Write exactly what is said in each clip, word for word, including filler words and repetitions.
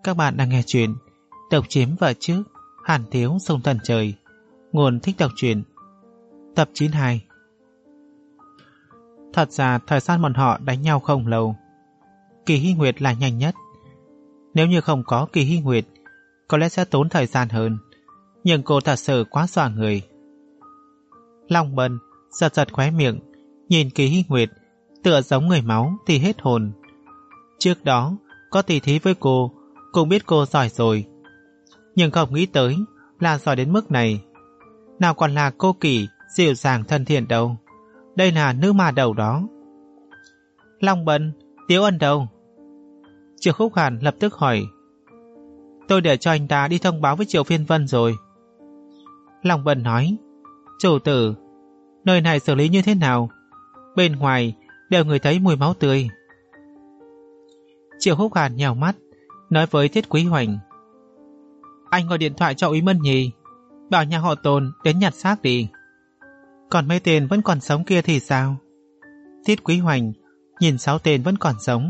Các bạn đang nghe chuyện Độc chiếm vợ trước, Hàn thiếu sông thần trời. Nguồn thích đọc truyện. Tập chín mươi hai. Thật ra thời gian bọn họ đánh nhau không lâu. Kỳ Hy Nguyệt là nhanh nhất. Nếu như không có Kỳ Hy Nguyệt, có lẽ sẽ tốn thời gian hơn. Nhưng cô thật sự quá dọa người. Long Bân giật giật khóe miệng, nhìn Kỳ Hy Nguyệt tựa giống người máu thì hết hồn. Trước đó có tỉ thí với cô, cũng biết cô giỏi rồi, nhưng không nghĩ tới là giỏi đến mức này. Nào còn là cô Kỳ dịu dàng thân thiện đâu, đây là nữ ma đầu đó. Long Bân, Tiếu Ân đâu? Triệu Khúc Hàn lập tức hỏi. Tôi để cho anh ta đi thông báo với Triệu Phiên Vân rồi. Long Bân nói. Chủ tử, nơi này xử lý như thế nào? Bên ngoài đều người thấy mùi máu tươi. Triệu Khúc Hàn nhào mắt nói với Thiết Quý Hoành. Anh gọi điện thoại cho Úy Mân Nhi, bảo nhà họ Tôn đến nhặt xác đi. Còn mấy tên vẫn còn sống kia thì sao? Thiết Quý Hoành nhìn sáu tên vẫn còn sống.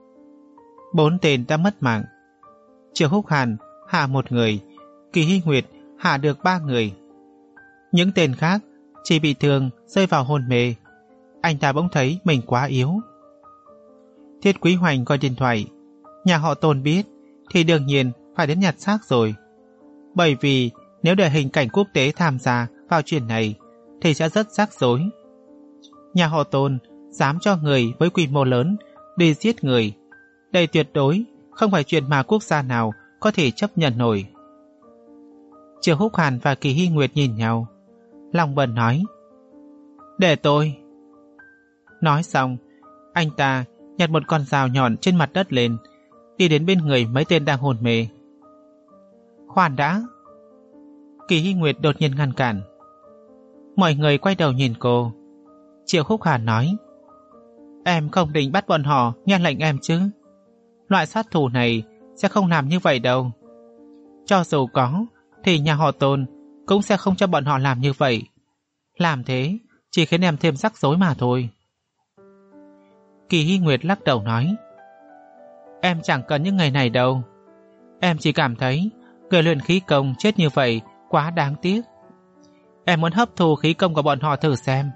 Bốn tên đã mất mạng. Triệu Khúc Hàn hạ một người, Kỳ Hy Nguyệt hạ được ba người. Những tên khác chỉ bị thương rơi vào hôn mê. Anh ta bỗng thấy mình quá yếu. Thiết Quý Hoành gọi điện thoại. Nhà họ Tôn biết thì đương nhiên phải đến nhặt xác rồi. Bởi vì nếu để hình cảnh quốc tế tham gia vào chuyện này thì sẽ rất rắc rối. Nhà họ Tôn dám cho người với quy mô lớn đi giết người, đây tuyệt đối không phải chuyện mà quốc gia nào có thể chấp nhận nổi. Triệu Húc Hàn và Kỳ Hy Nguyệt nhìn nhau. Long Bân nói. Để tôi. Nói xong, anh ta nhặt một con dao nhọn trên mặt đất lên, đi đến bên người mấy tên đang hôn mê. Khoan đã. Kỳ Hy Nguyệt đột nhiên ngăn cản. Mọi người quay đầu nhìn cô. Triệu Khúc Hàn nói. Em không định bắt bọn họ nghe lệnh em chứ? Loại sát thủ này sẽ không làm như vậy đâu. Cho dù có thì nhà họ Tôn cũng sẽ không cho bọn họ làm như vậy. Làm thế chỉ khiến em thêm rắc rối mà thôi. Kỳ Hy Nguyệt lắc đầu nói. Em chẳng cần những ngày này đâu. Em chỉ cảm thấy người luyện khí công chết như vậy quá đáng tiếc. Em muốn hấp thu khí công của bọn họ thử xem.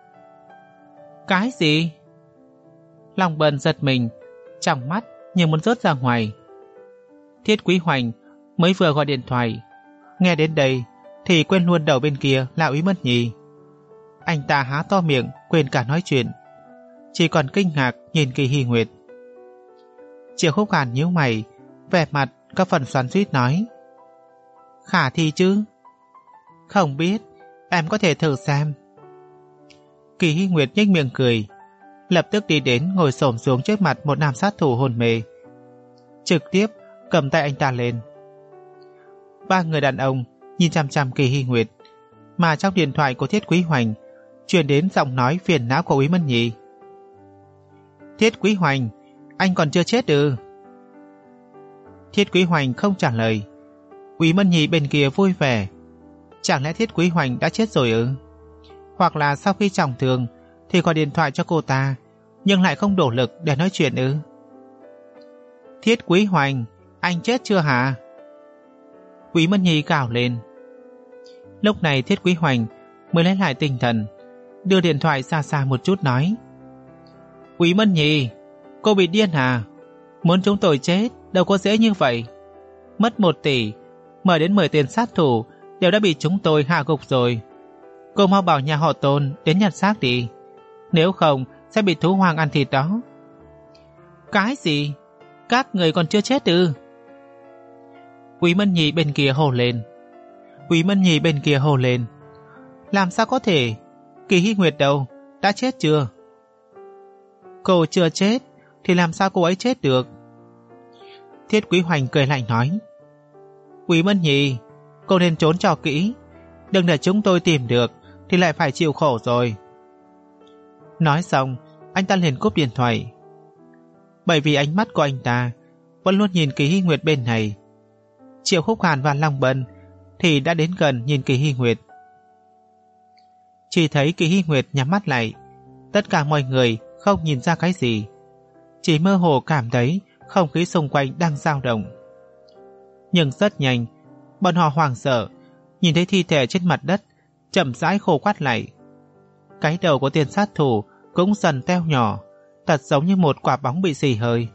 Cái gì? Long Bân giật mình, trong mắt như muốn rớt ra ngoài. Thiết Quý Hoành mới vừa gọi điện thoại, nghe đến đây thì quên luôn đầu bên kia là Úy Mân Nhi. Anh ta há to miệng quên cả nói chuyện, chỉ còn kinh ngạc nhìn Kỳ Hy Nguyệt. Triệu Khúc Hàn nhíu mày, vẻ mặt có phần xoắn xuýt nói. Khả thi chứ? Không biết, em có thể thử xem. Kỳ Hy Nguyệt nhếch miệng cười, lập tức đi đến ngồi xổm xuống trước mặt một nam sát thủ hôn mê, trực tiếp cầm tay anh ta lên. Ba người đàn ông nhìn chằm chằm Kỳ Hy Nguyệt, mà trong điện thoại của Thiết Quý Hoành truyền đến giọng nói phiền não của Úy Mân Nhi. Thiết Quý Hoành, anh còn chưa chết ư? Thiết Quý Hoành không trả lời. Úy Mân Nhi bên kia vui vẻ. Chẳng lẽ Thiết Quý Hoành đã chết rồi ư? Hoặc là sau khi trọng thương thì gọi điện thoại cho cô ta, nhưng lại không đủ lực để nói chuyện ư? Thiết Quý Hoành, anh chết chưa hả? Úy Mân Nhi gào lên. Lúc này Thiết Quý Hoành mới lấy lại tinh thần, đưa điện thoại xa xa một chút nói. Úy Mân Nhi, cô bị điên à? Muốn chúng tôi chết đâu có dễ như vậy. Mất một tỷ, mời đến mười tên sát thủ đều đã bị chúng tôi hạ gục rồi. Cô mau bảo nhà họ Tôn đến nhặt xác đi, nếu không sẽ bị thú hoang ăn thịt đó. Cái gì? Các người còn chưa chết ư? Úy Mân Nhi bên kia hô lên. Úy Mân Nhi bên kia hô lên. Làm sao có thể? Kỳ Hy Nguyệt đâu? Đã chết chưa? Cô chưa chết thì làm sao cô ấy chết được? Thiết Quý Hoành cười lạnh nói. Úy Mân Nhi, cô nên trốn cho kỹ, đừng để chúng tôi tìm được thì lại phải chịu khổ rồi. Nói xong, anh ta liền cúp điện thoại. Bởi vì ánh mắt của anh ta vẫn luôn nhìn Kỳ Hy Nguyệt bên này. Triệu Khúc Hàn và Long Bân thì đã đến gần nhìn Kỳ Hy Nguyệt. Chỉ thấy Kỳ Hy Nguyệt nhắm mắt lại. Tất cả mọi người không nhìn ra cái gì, chỉ mơ hồ cảm thấy không khí xung quanh đang dao động. Nhưng rất nhanh, bọn họ hoảng sợ, nhìn thấy thi thể trên mặt đất, chậm rãi khô quắt lại. Cái đầu của tên sát thủ cũng dần teo nhỏ, thật giống như một quả bóng bị xì hơi.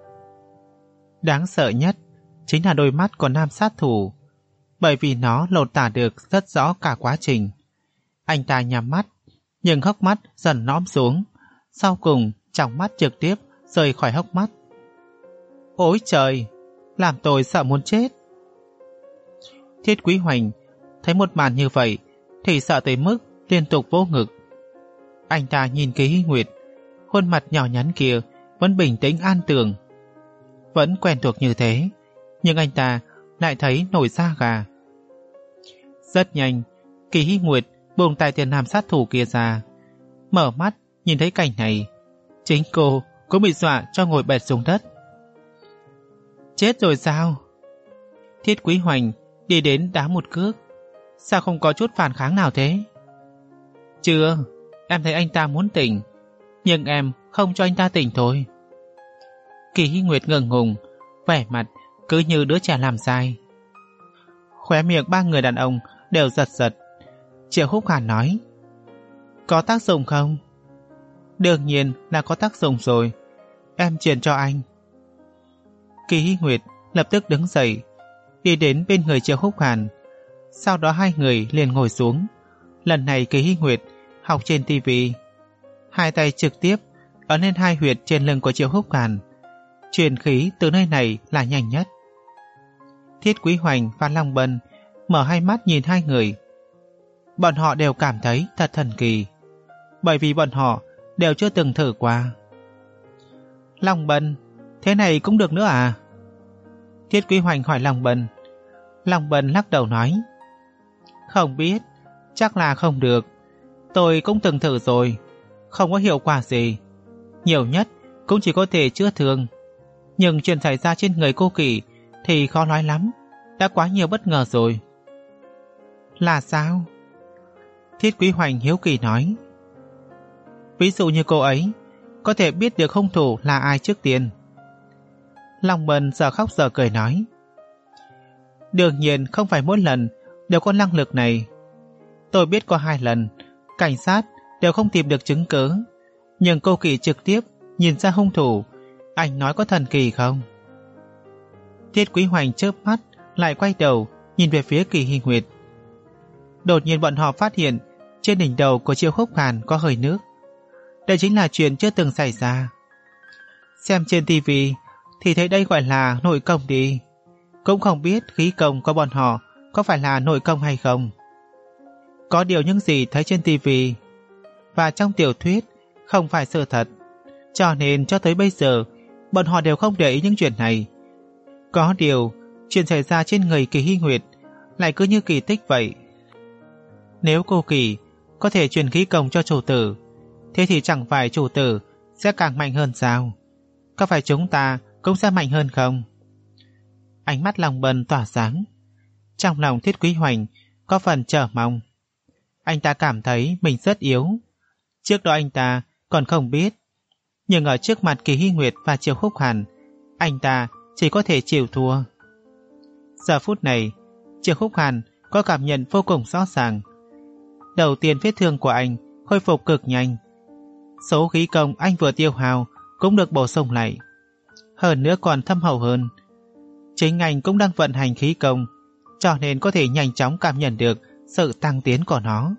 Đáng sợ nhất chính là đôi mắt của nam sát thủ, bởi vì nó lột tả được rất rõ cả quá trình. Anh ta nhắm mắt, nhưng hốc mắt dần nõm xuống, sau cùng trong mắt trực tiếp rời khỏi hốc mắt. Ôi trời, làm tôi sợ muốn chết. Thiết Quý Hoành thấy một màn như vậy thì sợ tới mức liên tục vỗ ngực. Anh ta nhìn Kỳ Hy Nguyệt, khuôn mặt nhỏ nhắn kia vẫn bình tĩnh an tường. Vẫn quen thuộc như thế, nhưng anh ta lại thấy nổi da gà. Rất nhanh, Kỳ Hy Nguyệt buông tay tên nam sát thủ kia ra, mở mắt nhìn thấy cảnh này, chính cô cũng bị dọa cho ngồi bệt xuống đất. Chết rồi sao? Thiết Quý Hoành đi đến đá một cước. Sao không có chút phản kháng nào thế? Chưa, em thấy anh ta muốn tỉnh, nhưng em không cho anh ta tỉnh thôi. Kỳ Hy Nguyệt ngượng ngùng, vẻ mặt cứ như đứa trẻ làm sai. Khóe miệng ba người đàn ông đều giật giật. Triệu Húc Hàn nói, có tác dụng không? Đương nhiên là có tác dụng rồi, em truyền cho anh. Kỳ Hy Nguyệt lập tức đứng dậy, đi đến bên người Triệu Húc Hàn. Sau đó hai người liền ngồi xuống. Lần này Kỳ Hy Nguyệt học trên tivi, hai tay trực tiếp ấn lên hai huyệt trên lưng của Triệu Húc Hàn. Truyền khí từ nơi này là nhanh nhất. Thiết Quý Hoành và Long Bân mở hai mắt nhìn hai người. Bọn họ đều cảm thấy thật thần kỳ, bởi vì bọn họ đều chưa từng thử qua. Long Bân, thế này cũng được nữa à? Thiết Quý Hoành hỏi Long Bân. Long Bân lắc đầu nói, không biết, chắc là không được. Tôi cũng từng thử rồi, không có hiệu quả gì. Nhiều nhất cũng chỉ có thể chữa thương, nhưng chuyện xảy ra trên người cô Kỳ thì khó nói lắm, đã quá nhiều bất ngờ rồi. Là sao? Thiết Quý Hoành hiếu kỳ nói. Ví dụ như cô ấy có thể biết được hung thủ là ai trước tiên. Long Bân giờ khóc giờ cười nói, đương nhiên không phải mỗi lần đều có năng lực này. Tôi biết có hai lần cảnh sát đều không tìm được chứng cứ, nhưng cô Kỳ trực tiếp nhìn ra hung thủ. Anh nói có thần kỳ không? Thiết Quý Hoành chớp mắt lại quay đầu nhìn về phía Kỳ Hy Nguyệt. Đột nhiên bọn họ phát hiện trên đỉnh đầu của Triệu Húc Hàn có hơi nước. Đây chính là chuyện chưa từng xảy ra. Xem trên tivi thì thấy đây gọi là nội công đi. Cũng không biết khí công của bọn họ có phải là nội công hay không. Có điều những gì thấy trên tivi và trong tiểu thuyết không phải sự thật, cho nên cho tới bây giờ bọn họ đều không để ý những chuyện này. Có điều chuyện xảy ra trên người Kỳ Hy Nguyệt lại cứ như kỳ tích vậy. Nếu cô Kỳ có thể truyền khí công cho chủ tử, thế thì chẳng phải chủ tử sẽ càng mạnh hơn sao? Có phải chúng ta cũng sẽ mạnh hơn không? Ánh mắt Long Bân tỏa sáng. Trong lòng Thiết Quý Hoành có phần chờ mong. Anh ta cảm thấy mình rất yếu. Trước đó anh ta còn không biết, nhưng ở trước mặt Kỳ Hy Nguyệt và Triệu Húc Hàn, anh ta chỉ có thể chịu thua. Giờ phút này, Triệu Húc Hàn có cảm nhận vô cùng rõ ràng. Đầu tiên vết thương của anh khôi phục cực nhanh. Số khí công anh vừa tiêu hao cũng được bổ sung lại, hơn nữa còn thâm hậu hơn. Chính anh cũng đang vận hành khí công, cho nên có thể nhanh chóng cảm nhận được sự tăng tiến của nó.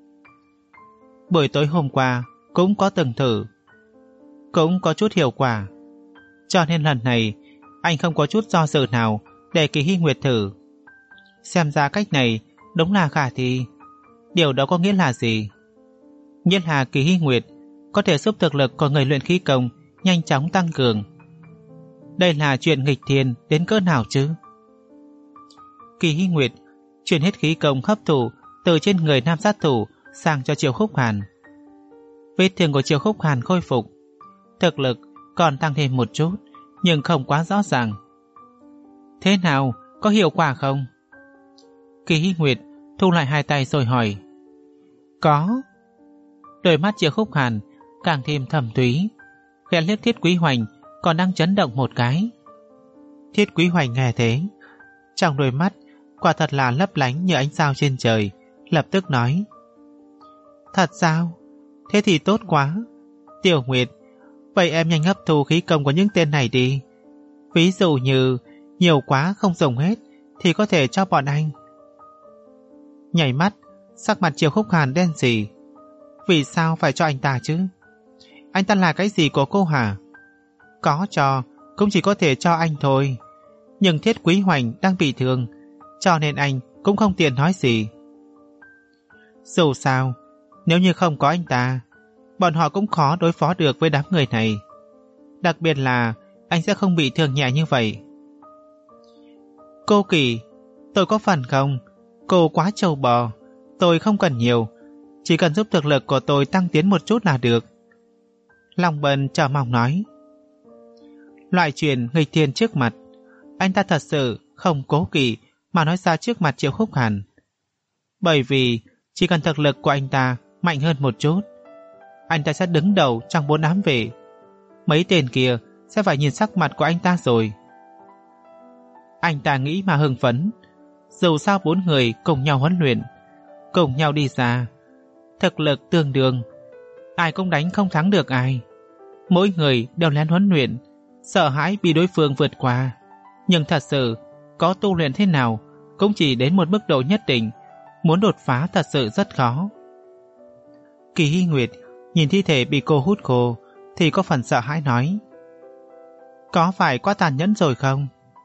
Buổi tối hôm qua cũng có từng thử, cũng có chút hiệu quả, cho nên lần này anh không có chút do dự nào để Kỳ Hy Nguyệt thử. Xem ra cách này đúng là khả thi. Điều đó có nghĩa là gì? Nghĩa là Kỳ Hy Nguyệt có thể giúp thực lực của người luyện khí công nhanh chóng tăng cường. Đây là chuyện nghịch thiên đến cỡ nào chứ? Kỳ Hy Nguyệt chuyển hết khí công hấp thụ từ trên người nam sát thủ sang cho Triệu Húc Hàn. Vết thương của Triệu Húc Hàn khôi phục, thực lực còn tăng thêm một chút, nhưng không quá rõ ràng. Thế nào, có hiệu quả không? Kỳ Hy Nguyệt thu lại hai tay rồi hỏi. Có. Đôi mắt Triệu Húc Hàn càng thêm thầm thúy, khẽ liếc Thiết Quý Hoành còn đang chấn động một cái. Thiết Quý Hoành nghe thế, Trong đôi mắt quả thật là lấp lánh như ánh sao trên trời, lập tức nói: Thật sao? Thế thì tốt quá. Tiểu Nguyệt, vậy em nhanh hấp thu khí công của những tên này đi. Ví dụ như nhiều quá không dùng hết thì có thể cho bọn anh. Nhảy mắt, sắc mặt Triệu Khúc Hàn đen sì. Vì sao phải cho anh ta chứ? Anh ta là cái gì của cô hả? Có cho, cũng chỉ có thể cho anh thôi. Nhưng Thiết Quý Hoành đang bị thương, cho nên anh cũng không tiện nói gì. Dù sao, nếu như không có anh ta, bọn họ cũng khó đối phó được với đám người này. Đặc biệt là anh sẽ không bị thương nhẹ như vậy. Cô Kỳ, tôi có phần không? Cô quá trâu bò, tôi không cần nhiều, chỉ cần giúp thực lực của tôi tăng tiến một chút là được. Long Bân chờ mong nói. Loại chuyện nghịch thiên trước mặt, anh ta thật sự không cố kỵ mà nói ra trước mặt Triệu Khúc Hàn. Bởi vì chỉ cần thực lực của anh ta mạnh hơn một chút, anh ta sẽ đứng đầu trong bốn ám vệ. Mấy tên kia sẽ phải nhìn sắc mặt của anh ta rồi. Anh ta nghĩ mà hưng phấn. Dù sao bốn người cùng nhau huấn luyện, cùng nhau đi ra, thực lực tương đương, ai cũng đánh không thắng được ai. Mỗi người đều lén huấn luyện, sợ hãi bị đối phương vượt qua. Nhưng thật sự có tu luyện thế nào cũng chỉ đến một mức độ nhất định, muốn đột phá thật sự rất khó. Kỳ Hy Nguyệt nhìn thi thể bị cô hút khô thì có phần sợ hãi nói: Có phải quá tàn nhẫn rồi không?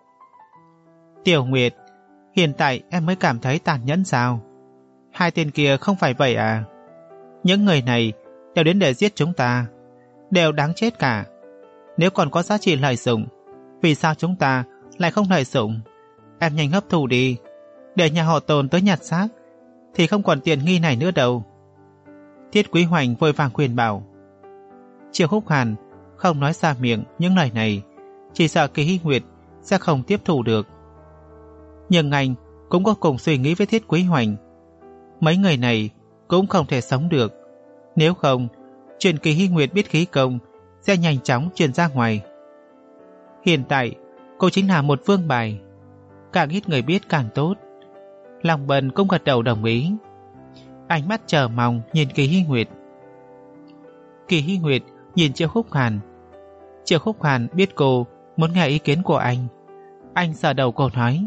Tiểu Nguyệt, hiện tại em mới cảm thấy tàn nhẫn sao? Hai tên kia không phải vậy à? Những người này đều đến để giết chúng ta, đều đáng chết cả. Nếu còn có giá trị lợi dụng, vì sao chúng ta lại không lợi dụng? Em nhanh hấp thụ đi, để nhà họ Tôn tới nhặt xác thì không còn tiền nghi này nữa đâu. Thiết Quý Hoành vội vàng khuyên bảo. Triệu Khúc Hàn không nói ra miệng những lời này, chỉ sợ Kỳ Hy Nguyệt sẽ không tiếp thu được. Nhưng anh cũng có cùng suy nghĩ với Thiết Quý Hoành. Mấy người này cũng không thể sống được. Nếu không, chuyện Kỳ Hy Nguyệt biết khí công sẽ nhanh chóng truyền ra ngoài. Hiện tại, cô chính là một vương bài. Càng ít người biết càng tốt. Long Bân cũng gật đầu đồng ý. Ánh mắt chờ mong nhìn Kỳ Hy Nguyệt. Kỳ Hy Nguyệt nhìn Triệu Khúc Hàn. Triệu Khúc Hàn biết cô muốn nghe ý kiến của anh. Anh sờ đầu cô nói: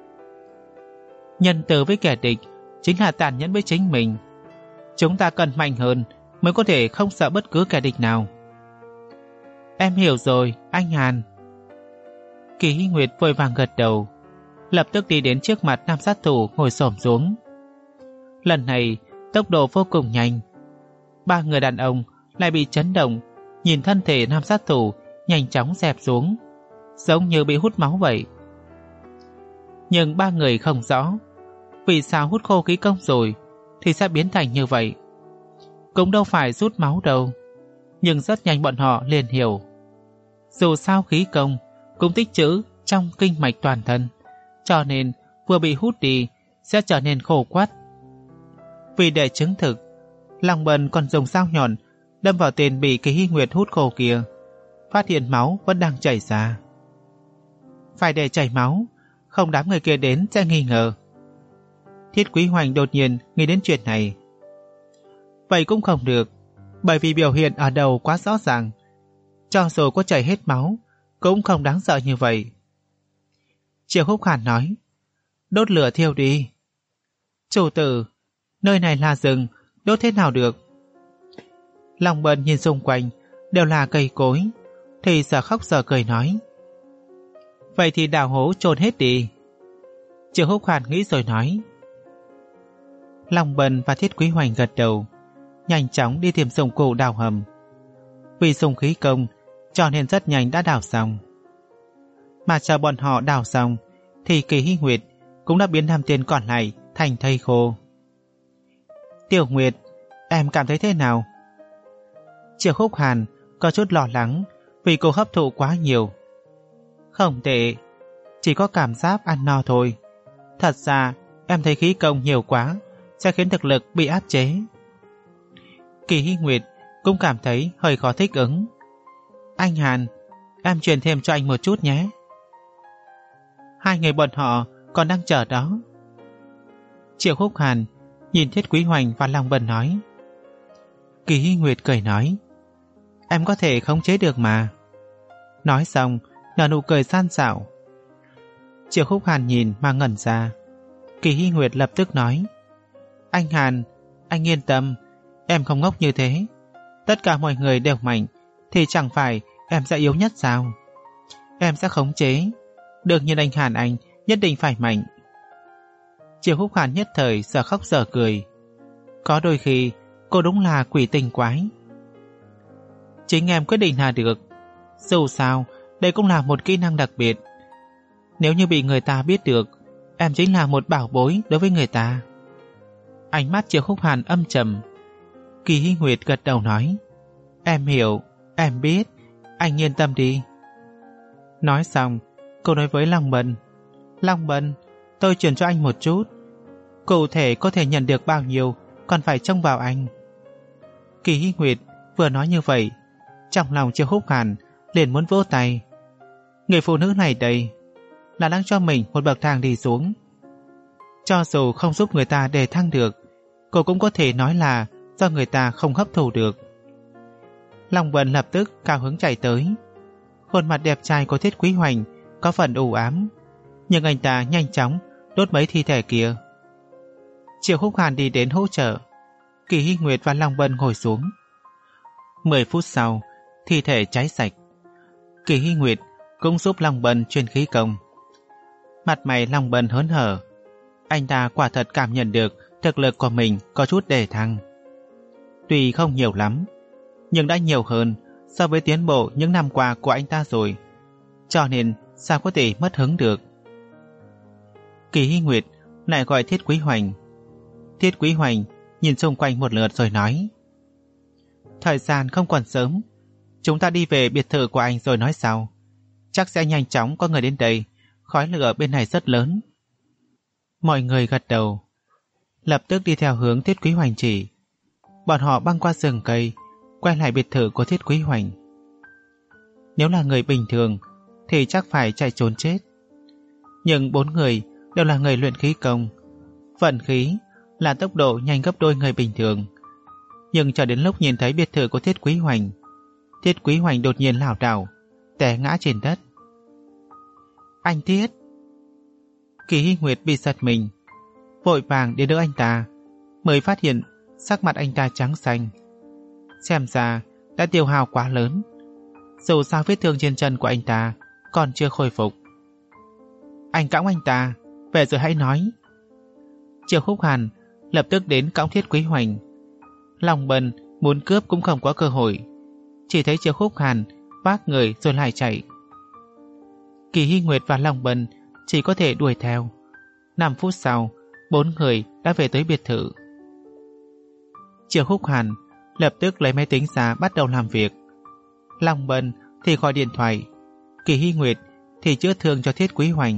Nhân từ với kẻ địch chính là tàn nhẫn với chính mình. Chúng ta cần mạnh hơn mới có thể không sợ bất cứ kẻ địch nào. Em hiểu rồi, anh Hàn. Kỳ Hy Nguyệt vội vàng gật đầu, lập tức đi đến trước mặt nam sát thủ ngồi xổm xuống. Lần này tốc độ vô cùng nhanh. Ba người đàn ông lại bị chấn động, nhìn thân thể nam sát thủ nhanh chóng dẹp xuống, giống như bị hút máu vậy. Nhưng ba người không rõ vì sao hút khô khí công rồi thì sẽ biến thành như vậy. Cũng đâu phải rút máu đâu. Nhưng rất nhanh bọn họ liền hiểu. Dù sao khí công cũng tích trữ trong kinh mạch toàn thân, cho nên vừa bị hút đi sẽ trở nên khô quắt. Vì để chứng thực, Long Bân còn dùng dao nhọn đâm vào tên bị Kỳ Hy Nguyệt hút khô kia, phát hiện máu vẫn đang chảy ra. Phải để chảy máu, không đám người kia đến sẽ nghi ngờ. Thiết Quý Hoành đột nhiên nghĩ đến chuyện này. Vậy cũng không được, bởi vì biểu hiện ở đầu quá rõ ràng. Cho dù có chảy hết máu cũng không đáng sợ như vậy. Triệu Khúc Hàn nói: Đốt lửa thiêu đi. Chủ tử, nơi này là rừng, đốt thế nào được? Long Bân nhìn xung quanh đều là cây cối, thì giờ khóc giờ cười nói: Vậy thì đào hố chôn hết đi. Triệu Khúc Hàn nghĩ rồi nói. Long Bân và Thiết Quý Hoành gật đầu, nhanh chóng đi tìm dụng cụ đào hầm. Vì dùng khí công cho nên rất nhanh đã đào xong. Mà chờ bọn họ đào xong thì Kỳ Hy Nguyệt cũng đã biến năm tên còn lại thành thây khô. Tiểu Nguyệt, em cảm thấy thế nào? Triệu Khúc Hàn có chút lo lắng vì cô hấp thụ quá nhiều. Không tệ, chỉ có cảm giác ăn no thôi. Thật ra em thấy khí công nhiều quá sẽ khiến thực lực bị áp chế. Kỳ Hy Nguyệt cũng cảm thấy hơi khó thích ứng. Anh Hàn, em truyền thêm cho anh một chút nhé. Hai người bọn họ còn đang chờ đó. Triệu Húc Hàn nhìn Thiết Quý Hoành và Long Bân nói. Kỳ Hy Nguyệt cười nói, em có thể khống chế được mà. Nói xong, nở nụ cười gian xảo. Triệu Húc Hàn nhìn mà ngẩn ra. Kỳ Hy Nguyệt lập tức nói, anh Hàn, anh yên tâm, em không ngốc như thế. Tất cả mọi người đều mạnh, thì chẳng phải em sẽ yếu nhất sao? Em sẽ khống chế. Đương nhiên anh Hàn anh nhất định phải mạnh. Triệu Húc Hàn nhất thời giờ khóc giờ cười. Có đôi khi cô đúng là quỷ tình quái. Chính em quyết định là được. Dù sao, đây cũng là một kỹ năng đặc biệt. Nếu như bị người ta biết được, em chính là một bảo bối đối với người ta. Ánh mắt Triệu Húc Hàn âm trầm. Kỳ Hy Nguyệt gật đầu nói, em hiểu, em biết, anh yên tâm đi. Nói xong, cô nói với Long Bân, Long Bân, tôi chuyển cho anh một chút. Cụ thể có thể nhận được bao nhiêu, còn phải trông vào anh. Kỳ Hy Nguyệt vừa nói như vậy, trong lòng Triệu Húc Hàn liền muốn vỗ tay. Người phụ nữ này đây là đang cho mình một bậc thang đi xuống. Cho dù không giúp người ta đề thăng được, cô cũng có thể nói là do người ta không hấp thụ được. Long Bân lập tức cao hứng chạy tới. Khuôn mặt đẹp trai của Thiết Quý Hoành có phần u ám, nhưng anh ta nhanh chóng đốt mấy thi thể kia. Triệu Húc Hàn đi đến hỗ trợ. Kỳ Hy Nguyệt và Long Bân ngồi xuống. Mười phút sau, thi thể cháy sạch. Kỳ Hy Nguyệt cũng giúp Long Bân truyền khí công. Mặt mày Long Bân hớn hở. Anh ta quả thật cảm nhận được thực lực của mình có chút đề thăng. Tuy không nhiều lắm, nhưng đã nhiều hơn so với tiến bộ những năm qua của anh ta rồi. Cho nên sao có thể mất hứng được. Kỳ Hy Nguyệt lại gọi Thiết Quý Hoành. Thiết Quý Hoành nhìn xung quanh một lượt rồi nói, thời gian không còn sớm, chúng ta đi về biệt thự của anh rồi nói sau. Chắc sẽ nhanh chóng có người đến đây, khói lửa bên này rất lớn. Mọi người gật đầu, lập tức đi theo hướng Thiết Quý Hoành chỉ. Bọn họ băng qua rừng cây, quay lại biệt thự của Thiết Quý Hoành. Nếu là người bình thường thì chắc phải chạy trốn chết. Nhưng bốn người đều là người luyện khí công. Vận khí là tốc độ nhanh gấp đôi người bình thường. Nhưng cho đến lúc nhìn thấy biệt thự của Thiết Quý Hoành, Thiết Quý Hoành đột nhiên lảo đảo, té ngã trên đất. Anh Thiết! Kỳ Hy Nguyệt bị giật mình, vội vàng đến đỡ anh ta, mới phát hiện sắc mặt anh ta trắng xanh. Xem ra đã tiêu hao quá lớn. Dù sao vết thương trên chân của anh ta còn chưa khôi phục. Anh cõng anh ta, về rồi hãy nói. Triệu Húc Hàn lập tức đến cõng Thiết Quý Hoành. Long Bân muốn cướp cũng không có cơ hội, chỉ thấy Triệu Húc Hàn vác người rồi lại chạy. Kỳ Hy Nguyệt và Long Bân chỉ có thể đuổi theo. Năm phút sau, bốn người đã về tới biệt thự. Triệu Húc Hàn lập tức lấy máy tính ra bắt đầu làm việc. Long Bân thì gọi điện thoại, Kỳ Hy Nguyệt thì chữa thương cho Thiết Quý Hoành.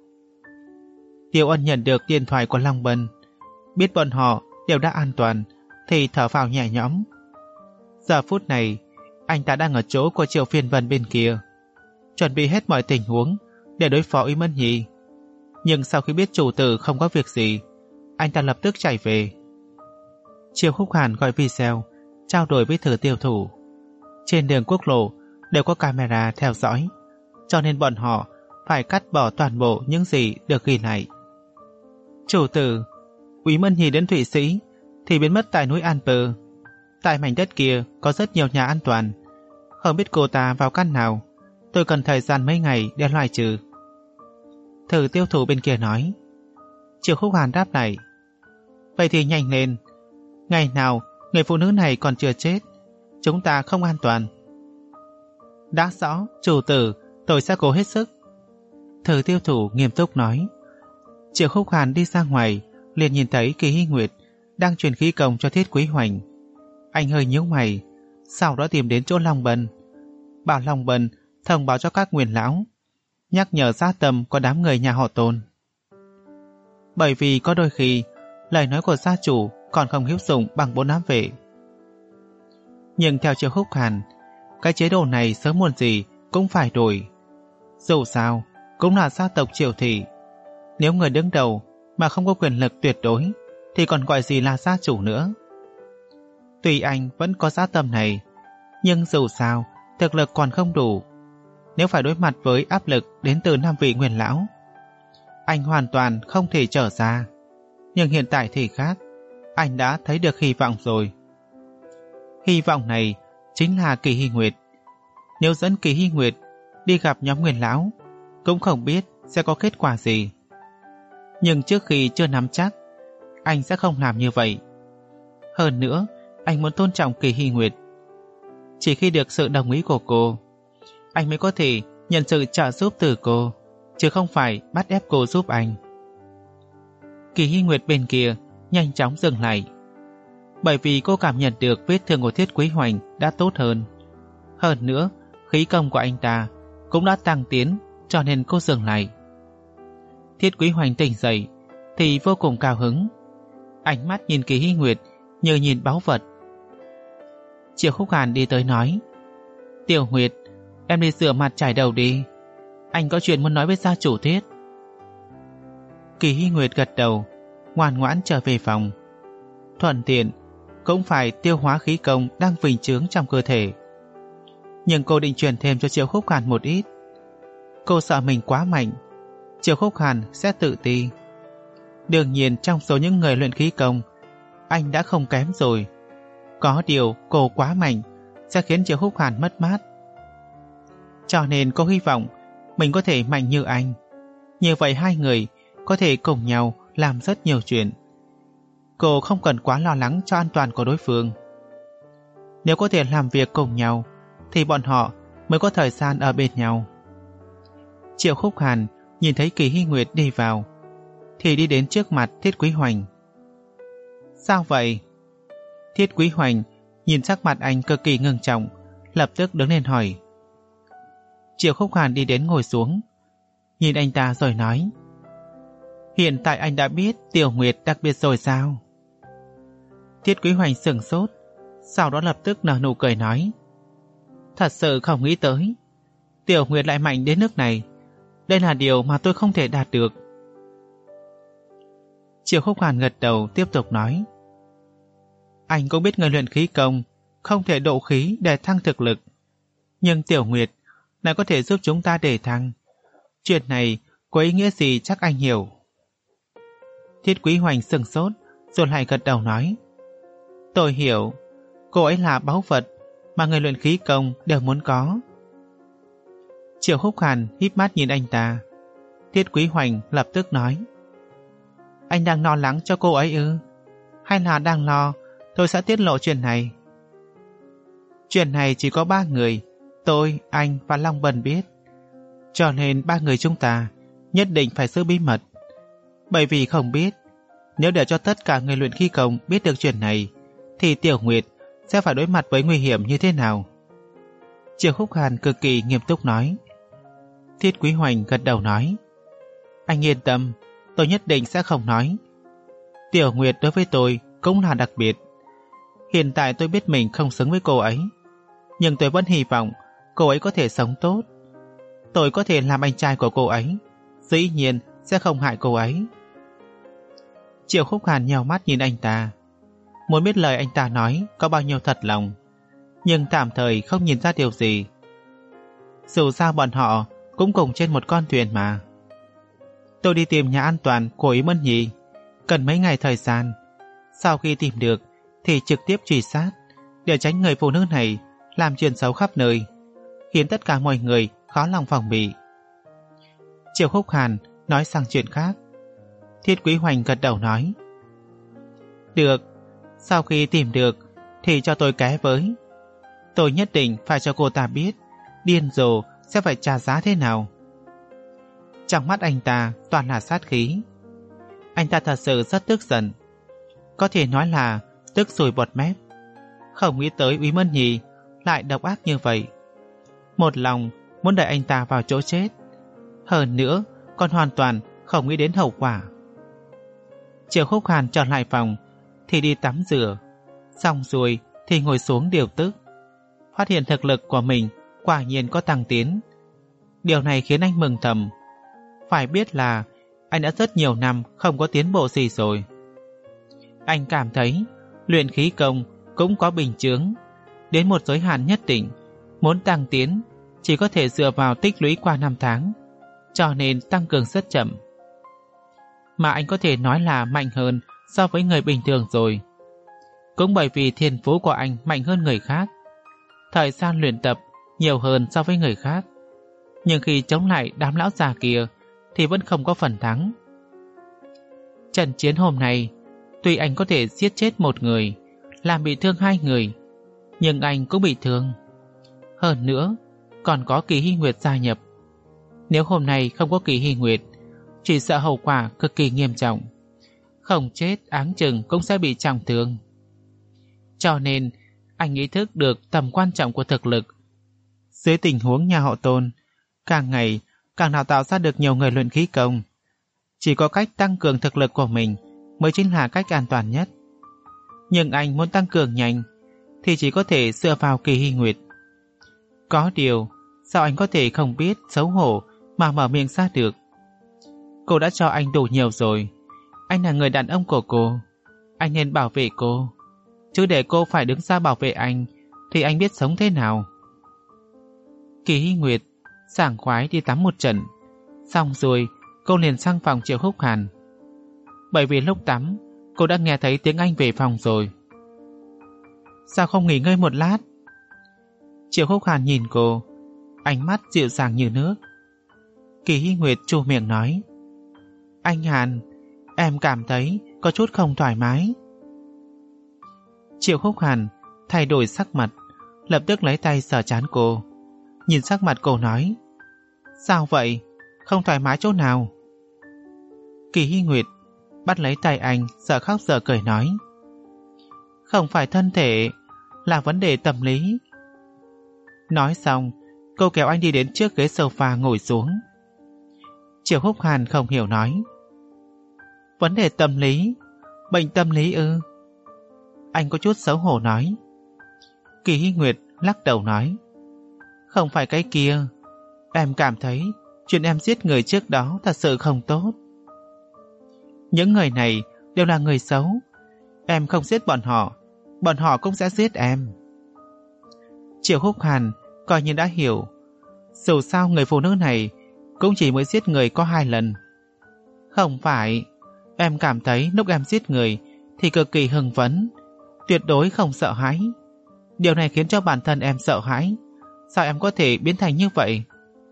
Tiêu Ân nhận được điện thoại của Long Bân, biết bọn họ đều đã an toàn thì thở phào nhẹ nhõm. Giờ phút này, anh ta đang ở chỗ của Triệu Phiên Vân bên kia, chuẩn bị hết mọi tình huống để đối phó Uy Mân Nhi. Nhưng sau khi biết chủ tử không có việc gì, anh ta lập tức chạy về. Triệu Húc Hàn gọi video trao đổi với Thử Tiêu Thủ. Trên đường quốc lộ đều có camera theo dõi, cho nên bọn họ phải cắt bỏ toàn bộ những gì được ghi lại. Chủ tử, Úy Mân Nhi đến Thụy Sĩ thì biến mất tại núi An Pơ. Tại mảnh đất kia có rất nhiều nhà an toàn, không biết cô ta vào căn nào. Tôi cần thời gian mấy ngày để loại trừ. Thử Tiêu Thủ bên kia nói. Triệu Húc Hàn đáp lại, vậy thì nhanh lên. Ngày nào người phụ nữ này còn chưa chết, chúng ta không an toàn. Đã rõ, chủ tử, tôi sẽ cố hết sức. Thử Tiêu Thủ nghiêm túc nói. Triệu Húc Hàn đi ra ngoài, liền nhìn thấy Kỳ Hy Nguyệt đang truyền khí công cho Thiết Quý Hoành. Anh hơi nhíu mày, sau đó tìm đến chỗ Long Bân, bảo Long Bân thông báo cho các nguyên lão, nhắc nhở gia tâm có đám người nhà họ Tôn. Bởi vì có đôi khi lời nói của gia chủ còn không hữu dụng bằng bốn ám vệ. Nhưng theo Triệu Húc Hàn, cái chế độ này sớm muộn gì cũng phải đổi. Dù sao cũng là gia tộc Triệu thị, Nếu người đứng đầu mà không có quyền lực tuyệt đối thì còn gọi gì là gia chủ nữa. Tuy anh vẫn có dã tâm này, nhưng dù sao thực lực còn không đủ. Nếu phải đối mặt với áp lực đến từ năm vị nguyên lão, anh hoàn toàn không thể trở ra. Nhưng hiện tại thì khác, anh đã thấy được hy vọng rồi. Hy vọng này chính là Kỳ Hy Nguyệt. Nếu dẫn Kỳ Hy Nguyệt đi gặp nhóm nguyên lão, cũng không biết sẽ có kết quả gì. Nhưng trước khi chưa nắm chắc, anh sẽ không làm như vậy. Hơn nữa, anh muốn tôn trọng Kỳ Hy Nguyệt. Chỉ khi được sự đồng ý của cô, anh mới có thể nhận sự trợ giúp từ cô, chứ không phải bắt ép cô giúp anh. Kỳ Hy Nguyệt bên kia nhanh chóng dừng lại, bởi vì cô cảm nhận được vết thương của Thiết Quý Hoành đã tốt hơn. Hơn nữa, khí công của anh ta cũng đã tăng tiến, cho nên cô dừng lại. Thiết Quý Hoành tỉnh dậy thì vô cùng cao hứng, ánh mắt nhìn Kỳ Hy Nguyệt như nhìn báu vật. Triệu Khúc Hàn đi tới nói: Tiểu Nguyệt, em đi rửa mặt chải đầu đi, anh có chuyện muốn nói với gia chủ Thiết. Kỳ Hy Nguyệt gật đầu, ngoan ngoãn trở về phòng. Thuận tiện cũng phải tiêu hóa khí công đang phình trướng trong cơ thể. Nhưng cô định truyền thêm cho Triệu Khúc Hàn một ít. Cô sợ mình quá mạnh, Triệu Khúc Hàn sẽ tự ti. Đương nhiên trong số những người luyện khí công, anh đã không kém rồi. Có điều cô quá mạnh sẽ khiến Triệu Khúc Hàn mất mát. Cho nên cô hy vọng mình có thể mạnh như anh. Như vậy hai người có thể cùng nhau làm rất nhiều chuyện. Cô không cần quá lo lắng cho an toàn của đối phương. Nếu có thể làm việc cùng nhau thì bọn họ mới có thời gian ở bên nhau. Triệu Khúc Hàn nhìn thấy Kỳ Hy Nguyệt đi vào thì đi đến trước mặt Thiết Quý Hoành. Sao vậy? Thiết Quý Hoành nhìn sắc mặt anh cực kỳ ngưng trọng, lập tức đứng lên hỏi. Triệu Khúc Hàn đi đến ngồi xuống, nhìn anh ta rồi nói: Hiện tại anh đã biết Tiểu Nguyệt đặc biệt rồi sao? Thiết Quý Hoành sửng sốt, sau đó lập tức nở nụ cười nói: Thật sự không nghĩ tới Tiểu Nguyệt lại mạnh đến nước này. Đây là điều mà tôi không thể đạt được. Triệu Khúc Hàn gật đầu tiếp tục nói: Anh cũng biết người luyện khí công không thể độ khí để thăng thực lực, nhưng Tiểu Nguyệt lại có thể giúp chúng ta để thăng. Chuyện này có ý nghĩa gì chắc anh hiểu. Thiết Quý Hoành sừng sốt rồi lại gật đầu nói: Tôi hiểu, cô ấy là báu vật mà người luyện khí công đều muốn có. Triệu Khúc Hàn híp mắt nhìn anh ta. Thiết Quý Hoành lập tức nói: Anh đang lo lắng cho cô ấy ư? Hay là đang lo tôi sẽ tiết lộ chuyện này? Chuyện này chỉ có ba người, tôi, anh và Long Bân biết. Cho nên ba người chúng ta nhất định phải giữ bí mật. Bởi vì không biết, nếu để cho tất cả người luyện khí công biết được chuyện này, thì Tiểu Nguyệt sẽ phải đối mặt với nguy hiểm như thế nào? Triệu Khúc Hàn cực kỳ nghiêm túc nói. Thiết Quý Hoành gật đầu nói: Anh yên tâm, tôi nhất định sẽ không nói. Tiểu Nguyệt đối với tôi cũng là đặc biệt. Hiện tại tôi biết mình không xứng với cô ấy, nhưng tôi vẫn hy vọng cô ấy có thể sống tốt. Tôi có thể làm anh trai của cô ấy, dĩ nhiên sẽ không hại cô ấy. Triệu Khúc Hàn nheo mắt nhìn anh ta, muốn biết lời anh ta nói có bao nhiêu thật lòng, nhưng tạm thời không nhìn ra điều gì. Dù sao bọn họ cũng cùng trên một con thuyền mà. Tôi đi tìm nhà an toàn của Ý Mân Nhị, cần mấy ngày thời gian. Sau khi tìm được thì trực tiếp truy sát, để tránh người phụ nữ này làm chuyện xấu khắp nơi, khiến tất cả mọi người khó lòng phòng bị. Triệu Khúc Hàn nói sang chuyện khác. Thiết Quý Hoành gật đầu nói: Được, sau khi tìm được thì cho tôi ké với. Tôi nhất định phải cho cô ta biết điên rồ sẽ phải trả giá thế nào. Trong mắt anh ta toàn là sát khí. Anh ta thật sự rất tức giận, có thể nói là tức sùi bọt mép. Không nghĩ tới Úy Mân Nhị lại độc ác như vậy, một lòng muốn đẩy anh ta vào chỗ chết. Hơn nữa còn hoàn toàn không nghĩ đến hậu quả. Triệu Khúc Hàn trở lại phòng thì đi tắm rửa, xong rồi thì ngồi xuống điều tức. Phát hiện thực lực của mình quả nhiên có tăng tiến. Điều này khiến anh mừng thầm. Phải biết là anh đã rất nhiều năm không có tiến bộ gì rồi. Anh cảm thấy luyện khí công cũng có bình chướng. Đến một giới hạn nhất định, muốn tăng tiến chỉ có thể dựa vào tích lũy qua năm tháng, cho nên tăng cường rất chậm. Mà anh có thể nói là mạnh hơn so với người bình thường rồi. Cũng bởi vì thiên phú của anh mạnh hơn người khác, thời gian luyện tập nhiều hơn so với người khác. Nhưng khi chống lại đám lão già kia thì vẫn không có phần thắng. Trận chiến hôm nay, tuy anh có thể giết chết một người, làm bị thương hai người, nhưng anh cũng bị thương. Hơn nữa, còn có Kỳ Hy Nguyệt gia nhập. Nếu hôm nay không có Kỳ Hy Nguyệt, chỉ sợ hậu quả cực kỳ nghiêm trọng. Không chết áng chừng cũng sẽ bị trọng thương. Cho nên, anh ý thức được tầm quan trọng của thực lực. Dưới tình huống nhà họ Tôn, càng ngày càng đào tạo ra được nhiều người luyện khí công. Chỉ có cách tăng cường thực lực của mình mới chính là cách an toàn nhất. Nhưng anh muốn tăng cường nhanh thì chỉ có thể dựa vào Kỳ Hy Nguyệt. Có điều, sao anh có thể không biết xấu hổ mà mở miệng ra được? Cô đã cho anh đủ nhiều rồi. Anh là người đàn ông của cô, anh nên bảo vệ cô. Chứ để cô phải đứng ra bảo vệ anh thì anh biết sống thế nào? Kỳ Hy Nguyệt sảng khoái đi tắm một trận. Xong rồi cô liền sang phòng Triệu Húc Hàn. Bởi vì lúc tắm cô đã nghe thấy tiếng anh về phòng rồi. Sao không nghỉ ngơi một lát? Triệu Húc Hàn nhìn cô, ánh mắt dịu dàng như nước. Kỳ Hy Nguyệt chu miệng nói: Anh Hàn, em cảm thấy có chút không thoải mái. Triệu Húc Hàn thay đổi sắc mặt, lập tức lấy tay sờ trán cô. Nhìn sắc mặt cô nói: Sao vậy? Không thoải mái chỗ nào? Kỳ Hy Nguyệt bắt lấy tay anh, giờ khóc giờ cười nói: Không phải thân thể, là vấn đề tâm lý. Nói xong, cô kéo anh đi đến trước ghế sofa ngồi xuống. Triệu Húc Hàn không hiểu nói: Vấn đề tâm lý? Bệnh tâm lý ư? Anh có chút xấu hổ nói. Kỳ Hy Nguyệt lắc đầu nói: Không phải cái kia. Em cảm thấy chuyện em giết người trước đó thật sự không tốt. Những người này đều là người xấu. Em không giết bọn họ, bọn họ cũng sẽ giết em. Triệu Húc Hàn coi như đã hiểu. Dù sao người phụ nữ này cũng chỉ mới giết người có hai lần. Không phải. Em cảm thấy lúc em giết người thì cực kỳ hưng phấn, tuyệt đối không sợ hãi. Điều này khiến cho bản thân em sợ hãi. Sao em có thể biến thành như vậy?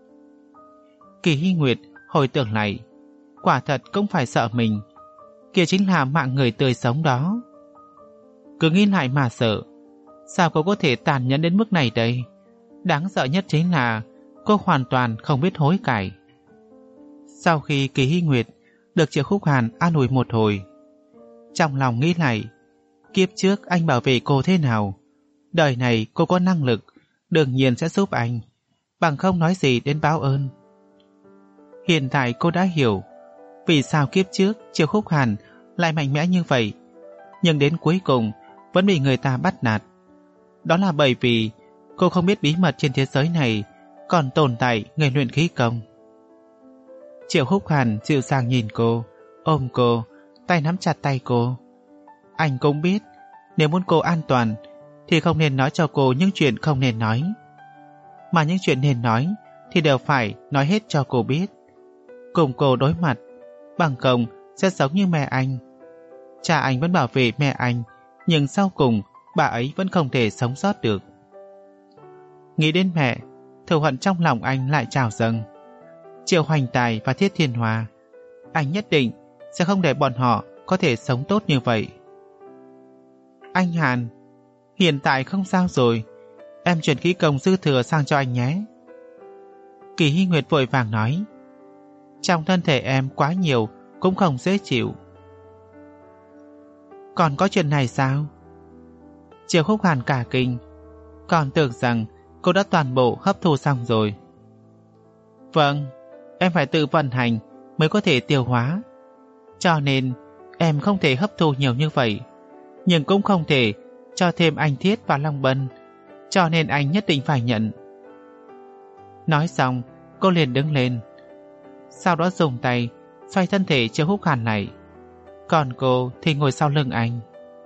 Kỳ Hy Nguyệt hồi tưởng lại, quả thật cũng phải sợ mình. Kia chính là mạng người tươi sống đó. Cứ nghĩ lại mà sợ. Sao cô có thể tàn nhẫn đến mức này đây? Đáng sợ nhất chính là cô hoàn toàn không biết hối cải. Sau khi Kỳ Hy Nguyệt được Triệu Húc Hàn an ủi một hồi, trong lòng nghĩ lại, kiếp trước anh bảo vệ cô thế nào, đời này cô có năng lực đương nhiên sẽ giúp anh, bằng không nói gì đến báo ơn. Hiện tại cô đã hiểu vì sao kiếp trước Triệu Húc Hàn lại mạnh mẽ như vậy, nhưng đến cuối cùng vẫn bị người ta bắt nạt. Đó là bởi vì cô không biết bí mật trên thế giới này còn tồn tại người luyện khí công. Triệu Húc Hàn dịu dàng nhìn cô, ôm cô, tay nắm chặt tay cô. Anh cũng biết nếu muốn cô an toàn thì không nên nói cho cô những chuyện không nên nói, mà những chuyện nên nói thì đều phải nói hết cho cô biết. Cùng cô đối mặt, bằng không sẽ giống như mẹ anh. Cha anh vẫn bảo vệ mẹ anh, nhưng sau cùng bà ấy vẫn không thể sống sót được. Nghĩ đến mẹ, thù hận trong lòng anh lại trào dâng. Triệu Hoành Tài và Thiết Thiên Hòa, anh nhất định sẽ không để bọn họ có thể sống tốt như vậy. Anh Hàn, hiện tại không sao rồi, em chuyển khí công dư thừa sang cho anh nhé. Kỳ Hy Nguyệt vội vàng nói: Trong thân thể em quá nhiều cũng không dễ chịu. Còn có chuyện này sao? Triệu Húc Hàn cả kinh, còn tưởng rằng cô đã toàn bộ hấp thu xong rồi. Vâng, em phải tự vận hành mới có thể tiêu hóa, cho nên em không thể hấp thu nhiều như vậy, nhưng cũng không thể cho thêm anh Thiết và Long Bân, cho nên anh nhất định phải nhận. Nói xong, cô liền đứng lên, sau đó dùng tay xoay thân thể Triệu Húc Hàn lại, còn cô thì ngồi sau lưng anh.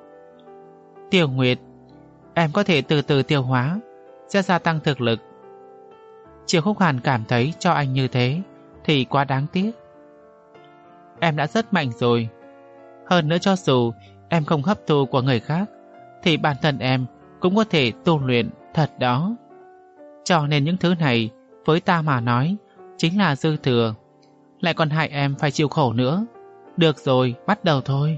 Tiểu Nguyệt, em có thể từ từ tiêu hóa, sẽ gia tăng thực lực. Triệu Húc Hàn cảm thấy cho anh như thế thì quá đáng tiếc. Em đã rất mạnh rồi. Hơn nữa cho dù em không hấp thu của người khác thì bản thân em cũng có thể tu luyện thật đó. Cho nên những thứ này với ta mà nói chính là dư thừa, lại còn hại em phải chịu khổ nữa. Được rồi, bắt đầu thôi.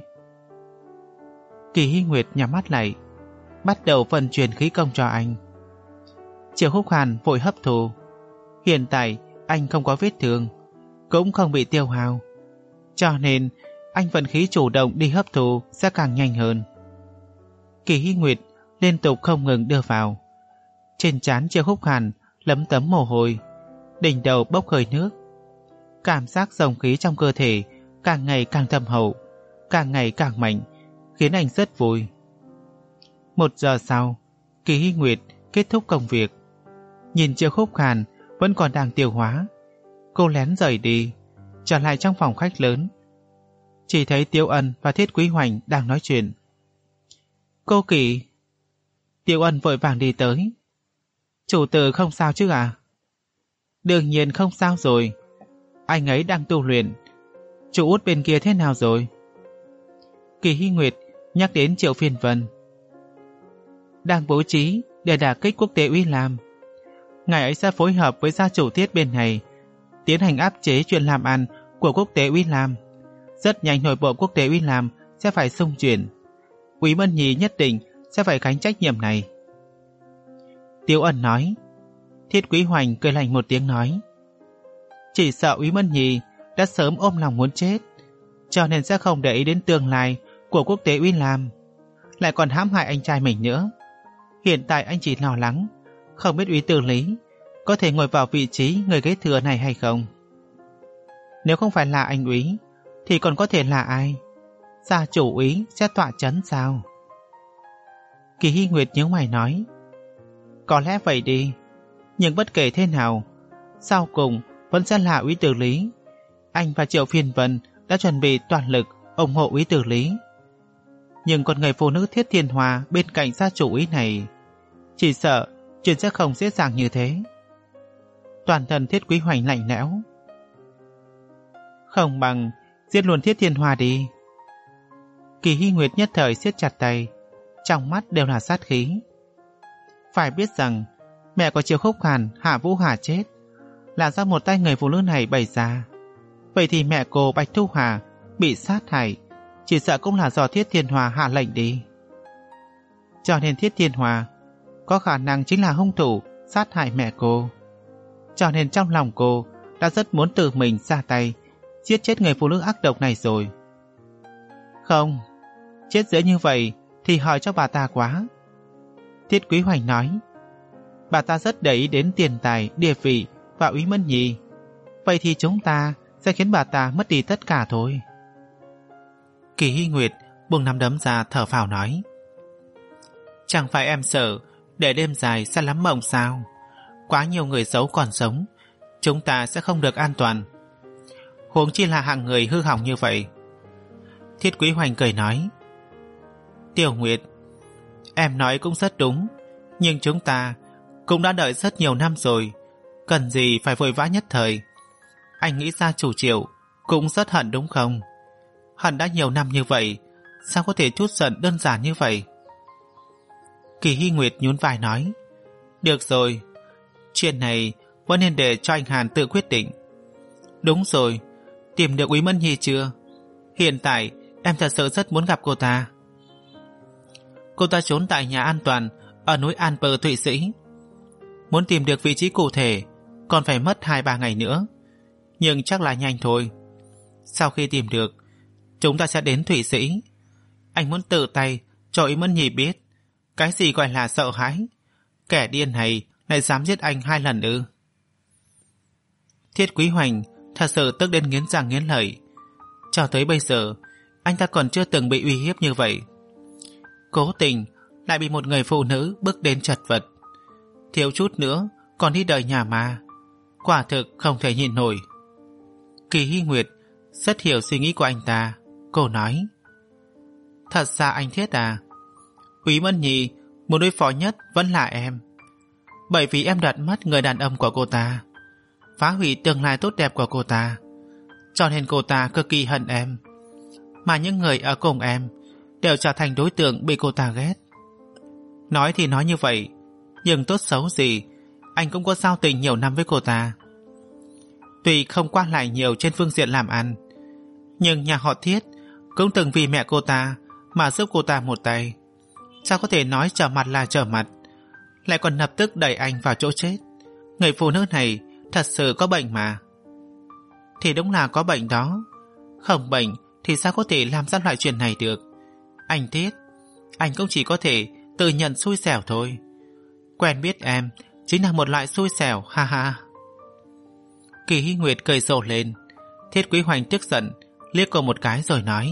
Kỳ Hy Nguyệt nhắm mắt lại, bắt đầu vận chuyển khí công cho anh. Triệu Húc Hàn vội hấp thu. Hiện tại anh không có vết thương, cũng không bị tiêu hao, cho nên anh vận khí chủ động đi hấp thu sẽ càng nhanh hơn. Kỳ Hy Nguyệt liên tục không ngừng đưa vào. Trên trán Triệu Húc Hàn lấm tấm mồ hôi, đỉnh đầu bốc hơi nước. Cảm giác dòng khí trong cơ thể càng ngày càng thâm hậu, càng ngày càng mạnh, khiến anh rất vui. Một giờ sau, Kỳ Hy Nguyệt kết thúc công việc. Nhìn Triệu Húc Hàn vẫn còn đang tiêu hóa, cô lén rời đi, trở lại trong phòng khách lớn. Chỉ thấy Tiêu Ân và Thiết Quý Hoành đang nói chuyện. Cô Kỳ. Tiêu Ân vội vàng đi tới. Chủ tử không sao chứ à? Đương nhiên không sao rồi. Anh ấy đang tu luyện. Chủ út bên kia thế nào rồi? Kỳ Hy Nguyệt nhắc đến Triệu Phiên Vân. Đang bố trí để đả kích quốc tế Uy Lam. Ngài ấy sẽ phối hợp với gia chủ Tiết bên này, tiến hành áp chế chuyện làm ăn của quốc tế Uy Lam. Rất nhanh nội bộ quốc tế Uy Lam sẽ phải xung chuyển. Úy Mân Nhi nhất định sẽ phải gánh trách nhiệm này. Tiêu Ân nói. Thiết Quý Hoành cười lạnh một tiếng nói. Chỉ sợ Úy Mân Nhi đã sớm ôm lòng muốn chết, cho nên sẽ không để ý đến tương lai của quốc tế Uy Lam, lại còn hãm hại anh trai mình nữa. Hiện tại anh chỉ lo lắng không biết Úy Tử Lý có thể ngồi vào vị trí người kế thừa này hay không. Nếu không phải là anh Úy thì còn có thể là ai? Gia chủ Úy sẽ tọa chấn sao? Kỳ Hy Nguyệt nhớ mày nói. Có lẽ vậy đi, nhưng bất kể thế nào, sau cùng vẫn sẽ là Úy Tử Lý. Anh và Triệu Phiên Vân đã chuẩn bị toàn lực ủng hộ Úy Tử Lý. Nhưng con người phụ nữ Thiết Thiên Hòa bên cạnh gia chủ Úy này, chỉ sợ chuyện sẽ không dễ dàng như thế. Toàn thân Thiết Quý Hoành lạnh lẽo. Không bằng giết luôn Thiết Thiên Hòa đi. Kỳ Hy Nguyệt nhất thời siết chặt tay, trong mắt đều là sát khí. Phải biết rằng mẹ của Triệu Húc Hàn, Hạ Vũ Hà chết là do một tay người phụ nữ này bày ra. Vậy thì mẹ cô Bạch Thu Hà bị sát hại chỉ sợ cũng là do Thiết Thiên Hòa hạ lệnh đi. Cho nên Thiết Thiên Hòa có khả năng chính là hung thủ sát hại mẹ cô. Cho nên trong lòng cô đã rất muốn tự mình ra tay giết chết người phụ nữ ác độc này rồi. Không, chết dễ như vậy thì hỏi cho bà ta quá. Thiết Quý Hoành nói. Bà ta rất để ý đến tiền tài, địa vị và Úy Mân Nhi. Vậy thì chúng ta sẽ khiến bà ta mất đi tất cả thôi. Kỳ Hy Nguyệt buông nắm đấm ra thở phào nói. Chẳng phải em sợ để đêm dài sẽ lắm mộng sao? Quá nhiều người xấu còn sống, chúng ta sẽ không được an toàn. Huống chi là hạng người hư hỏng như vậy. Thiết Quý Hoành cười nói. Tiểu Nguyệt, em nói cũng rất đúng, nhưng chúng ta cũng đã đợi rất nhiều năm rồi, cần gì phải vội vã nhất thời. Anh nghĩ ra chủ Triệu cũng rất hận đúng không? Hận đã nhiều năm như vậy, sao có thể chút giận đơn giản như vậy? Kỳ Hy Nguyệt nhún vai nói. Được rồi, chuyện này vẫn nên để cho anh Hàn tự quyết định. Đúng rồi, tìm được Úy Mân Nhi chưa? Hiện tại em thật sự rất muốn gặp cô ta. Cô ta trốn tại nhà an toàn ở núi Alper Thụy Sĩ. Muốn tìm được vị trí cụ thể còn phải mất hai ba ngày nữa, nhưng chắc là nhanh thôi. Sau khi tìm được, chúng ta sẽ đến Thụy Sĩ. Anh muốn tự tay cho Úy Mân Nhi biết cái gì gọi là sợ hãi. Kẻ điên này lại dám giết anh hai lần ư? Thiết Quý Hoành thật sự tức đến nghiến răng nghiến lợi. Cho tới bây giờ anh ta còn chưa từng bị uy hiếp như vậy. Cố tình lại bị một người phụ nữ bước đến chật vật, thiếu chút nữa còn đi đợi nhà ma. Quả thực không thể nhịn nổi. Kỳ Hy Nguyệt Rất hiểu suy nghĩ của anh ta. Cô nói: Thật ra anh Thiết à, Úy Mân Nhi muốn đối phó nhất vẫn là em. Bởi vì em đoạt mất người đàn ông của cô ta, phá hủy tương lai tốt đẹp của cô ta, cho nên cô ta cực kỳ hận em. Mà những người ở cùng em đều trở thành đối tượng bị cô ta ghét. Nói thì nói như vậy, nhưng tốt xấu gì anh cũng có giao tình nhiều năm với cô ta. Tuy không qua lại nhiều trên phương diện làm ăn, nhưng nhà họ Thiết cũng từng vì mẹ cô ta mà giúp cô ta một tay. Sao có thể nói trở mặt là trở mặt, lại còn lập tức đẩy anh vào chỗ chết? Người phụ nữ này thật sự có bệnh mà. Thì đúng là có bệnh đó. Không bệnh thì sao có thể làm ra loại chuyện này được? Anh Thiết, anh cũng chỉ có thể tự nhận xui xẻo thôi. Quen biết em chính là một loại xui xẻo, ha ha. Kỳ Hy Nguyệt cười rộ lên. Thiết Quý Hoành tức giận liếc cô một cái rồi nói: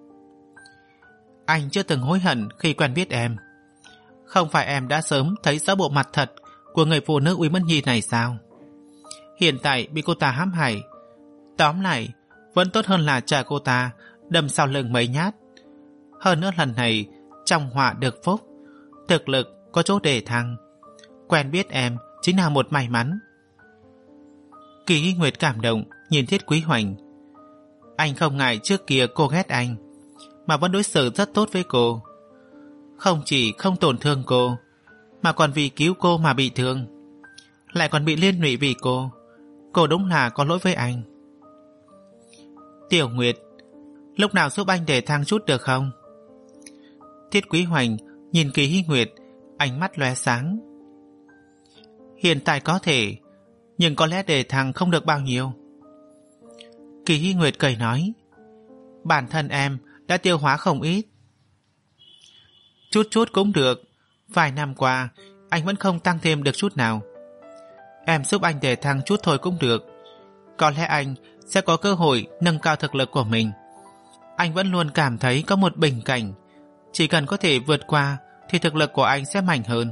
Anh chưa từng hối hận khi quen biết em. Không phải em đã sớm thấy rõ bộ mặt thật của người phụ nữ Úy Mân Nhi này sao? Hiện tại bị cô ta hãm hại, tóm lại vẫn tốt hơn là chờ cô ta đâm sau lưng mấy nhát. Hơn nữa lần này trong họa được phúc, thực lực có chỗ để thăng. Quen biết em chính là một may mắn. Kỳ Hy Nguyệt cảm động nhìn Thiết Quý Hoành. Anh không ngại trước kia cô ghét anh, mà vẫn đối xử rất tốt với cô. Không chỉ không tổn thương cô, mà còn vì cứu cô mà bị thương, lại còn bị liên lụy vì cô. Cô đúng là có lỗi với anh. Tiểu Nguyệt, lúc nào giúp anh để thăng chút được không? Thiết Quý Hoành nhìn Kỳ Hy Nguyệt, ánh mắt lóe sáng. Hiện tại có thể, nhưng có lẽ để thăng không được bao nhiêu. Kỳ Hy Nguyệt cười nói: Bản thân em đã tiêu hóa không ít. Chút chút cũng được. Vài năm qua anh vẫn không tăng thêm được chút nào. Em giúp anh để thăng chút thôi cũng được. Có lẽ anh sẽ có cơ hội nâng cao thực lực của mình. Anh vẫn luôn cảm thấy có một bình cảnh, chỉ cần có thể vượt qua thì thực lực của anh sẽ mạnh hơn.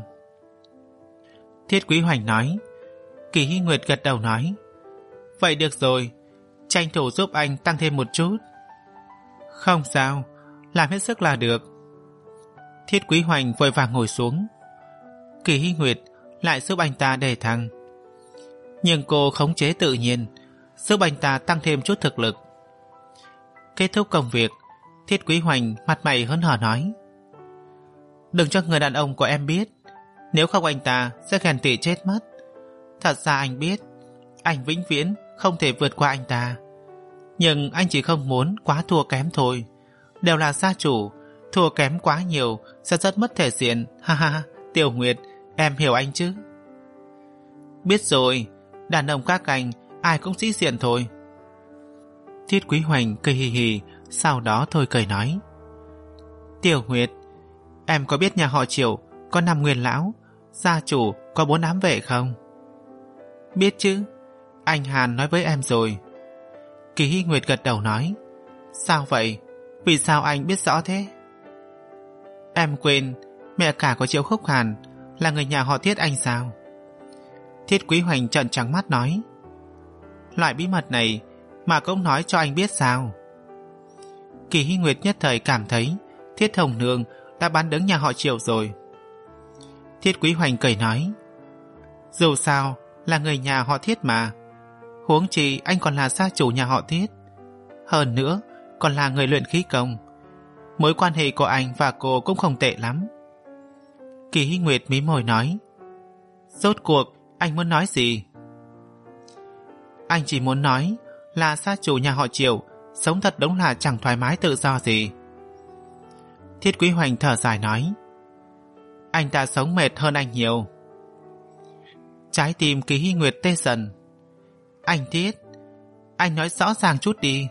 Thiết Quý Hoành nói. Kỳ Hy Nguyệt gật đầu nói: Vậy được rồi, tranh thủ giúp anh tăng thêm một chút. Không sao, làm hết sức là được. Thiết Quý Hoành vội vàng ngồi xuống. Kỳ Hy Nguyệt lại giúp anh ta đề thăng, nhưng cô khống chế tự nhiên, giúp anh ta tăng thêm chút thực lực. Kết thúc công việc, Thiết Quý Hoành mặt mày hớn hở nói: Đừng cho người đàn ông của em biết, nếu không anh ta sẽ ghen tị chết mất. Thật ra anh biết anh vĩnh viễn không thể vượt qua anh ta, nhưng anh chỉ không muốn quá thua kém thôi. Đều là gia chủ, thua kém quá nhiều sẽ rất mất thể diện. Ha ha, Tiểu Nguyệt, em hiểu anh chứ? Biết rồi, đàn ông các anh ai cũng sĩ diện thôi. Thiết Quý Hoành cười hì hì, sau đó thôi cười nói: Tiểu Nguyệt, em có biết nhà họ Triệu có năm nguyên lão, gia chủ có bốn ám vệ không? Biết chứ, anh Hàn nói với em rồi. Kỳ Hy Nguyệt gật đầu nói: Sao vậy? Vì sao anh biết rõ thế? Em quên mẹ cả của Triệu Khúc Hàn là người nhà họ Thiết anh sao? Thiết Quý Hoành trợn trắng mắt nói: Loại bí mật này mà cũng nói cho anh biết sao? Kỳ Hy Nguyệt nhất thời cảm thấy Thiết Hồng Nương đã bán đứng nhà họ Triệu rồi. Thiết Quý Hoành cười nói: Dù sao là người nhà họ Thiết mà, huống chi anh còn là gia chủ nhà họ Thiết, hơn nữa còn là người luyện khí công. Mối quan hệ của anh và cô cũng không tệ lắm. Kỳ Hy Nguyệt mím môi nói: Rốt cuộc anh muốn nói gì? Anh chỉ muốn nói là gia chủ nhà họ Triệu sống thật đúng là chẳng thoải mái tự do gì. Thiết Quý Hoành thở dài nói: Anh ta sống mệt hơn anh nhiều. Trái tim Kỳ Hy Nguyệt tê dần. Anh Thiết, anh nói rõ ràng chút đi.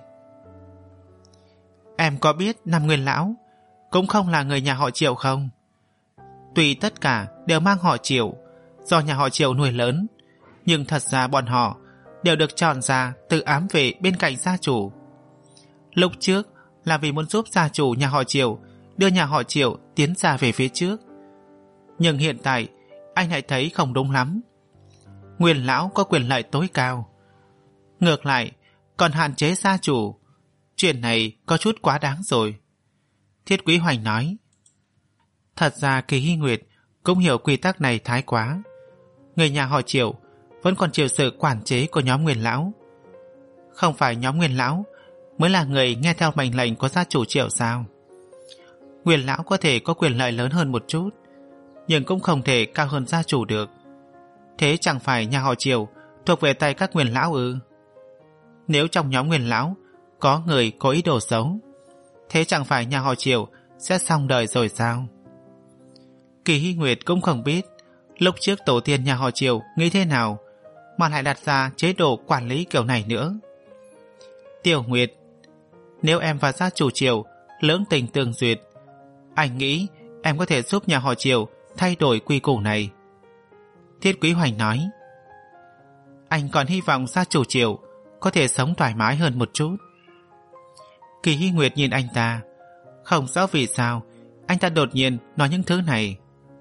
Em có biết năm nguyên lão cũng không là người nhà họ Triệu không? Tuy tất cả đều mang họ Triệu, do nhà họ Triệu nuôi lớn, nhưng thật ra bọn họ đều được chọn ra từ ám vệ bên cạnh gia chủ. Lúc trước là vì muốn giúp gia chủ nhà họ Triệu đưa nhà họ Triệu tiến ra về phía trước, nhưng hiện tại anh lại thấy không đúng lắm. Nguyên lão có quyền lợi tối cao, ngược lại còn hạn chế gia chủ, Chuyện này có chút quá đáng rồi. Thiết Quý Hoành nói. Thật ra Kỳ Hy Nguyệt cũng hiểu quy tắc này thái quá. Người nhà họ Triệu vẫn còn chịu sự quản chế của nhóm Nguyên Lão. Không phải nhóm Nguyên Lão mới là người nghe theo mệnh lệnh của gia chủ Triệu sao? Nguyên Lão có thể có quyền lợi lớn hơn một chút, nhưng cũng không thể cao hơn gia chủ được. Thế chẳng phải nhà họ Triệu thuộc về tay các Nguyên Lão ư? Nếu trong nhóm Nguyên Lão có người có ý đồ xấu, thế chẳng phải nhà họ Triệu sẽ xong đời rồi sao? Kỳ Hy Nguyệt cũng không biết lúc trước tổ tiên nhà họ Triệu nghĩ thế nào mà lại đặt ra chế độ quản lý kiểu này nữa. Tiểu Nguyệt, nếu em và gia chủ Triệu lưỡng tình tương duyệt, anh nghĩ em có thể giúp nhà họ Triệu thay đổi quy củ này. Thiết Quý Hoành nói. Anh còn hy vọng gia chủ Triệu có thể sống thoải mái hơn một chút. Kỳ Hy Nguyệt nhìn anh ta, không rõ vì sao anh ta đột nhiên nói những thứ này.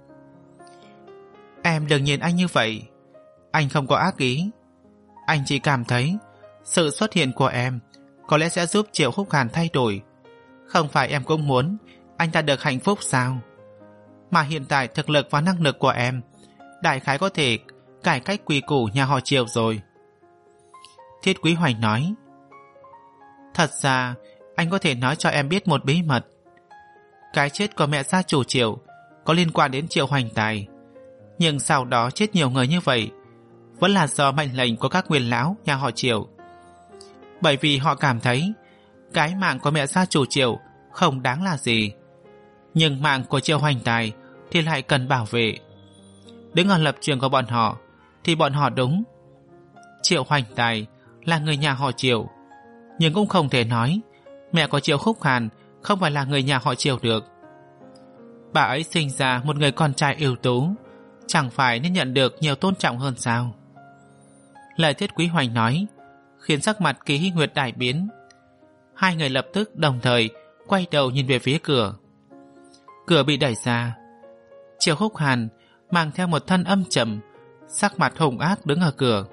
Em đừng nhìn anh như vậy. Anh không có ác ý. Anh chỉ cảm thấy sự xuất hiện của em có lẽ sẽ giúp Triệu Húc Hàn thay đổi. Không phải em cũng muốn anh ta được hạnh phúc sao? Mà hiện tại thực lực và năng lực của em đại khái có thể cải cách quy củ nhà họ Triệu rồi. Thiết Quý Hoành nói. Thật ra anh có thể nói cho em biết một bí mật. Cái chết của mẹ gia chủ Triệu có liên quan đến Triệu Hoành Tài, nhưng sau đó chết nhiều người như vậy vẫn là do mệnh lệnh của các Nguyên Lão nhà họ Triệu. Bởi vì họ cảm thấy cái mạng của mẹ gia chủ Triệu không đáng là gì, nhưng mạng của Triệu Hoành Tài thì lại cần bảo vệ. Đứng ở lập trường của bọn họ thì bọn họ đúng. Triệu Hoành Tài là người nhà họ Triệu, nhưng cũng không thể nói mẹ của Triệu Húc Hàn không phải là người nhà họ Triệu được. Bà ấy sinh ra một người con trai ưu tú, chẳng phải nên nhận được nhiều tôn trọng hơn sao? Lời Thiết Quý Hoành nói khiến sắc mặt Kỳ Hy Nguyệt đại biến. Hai người lập tức đồng thời quay đầu nhìn về phía cửa. Cửa bị đẩy ra. Triệu Húc Hàn mang theo một thân âm trầm, sắc mặt hung ác đứng ở cửa.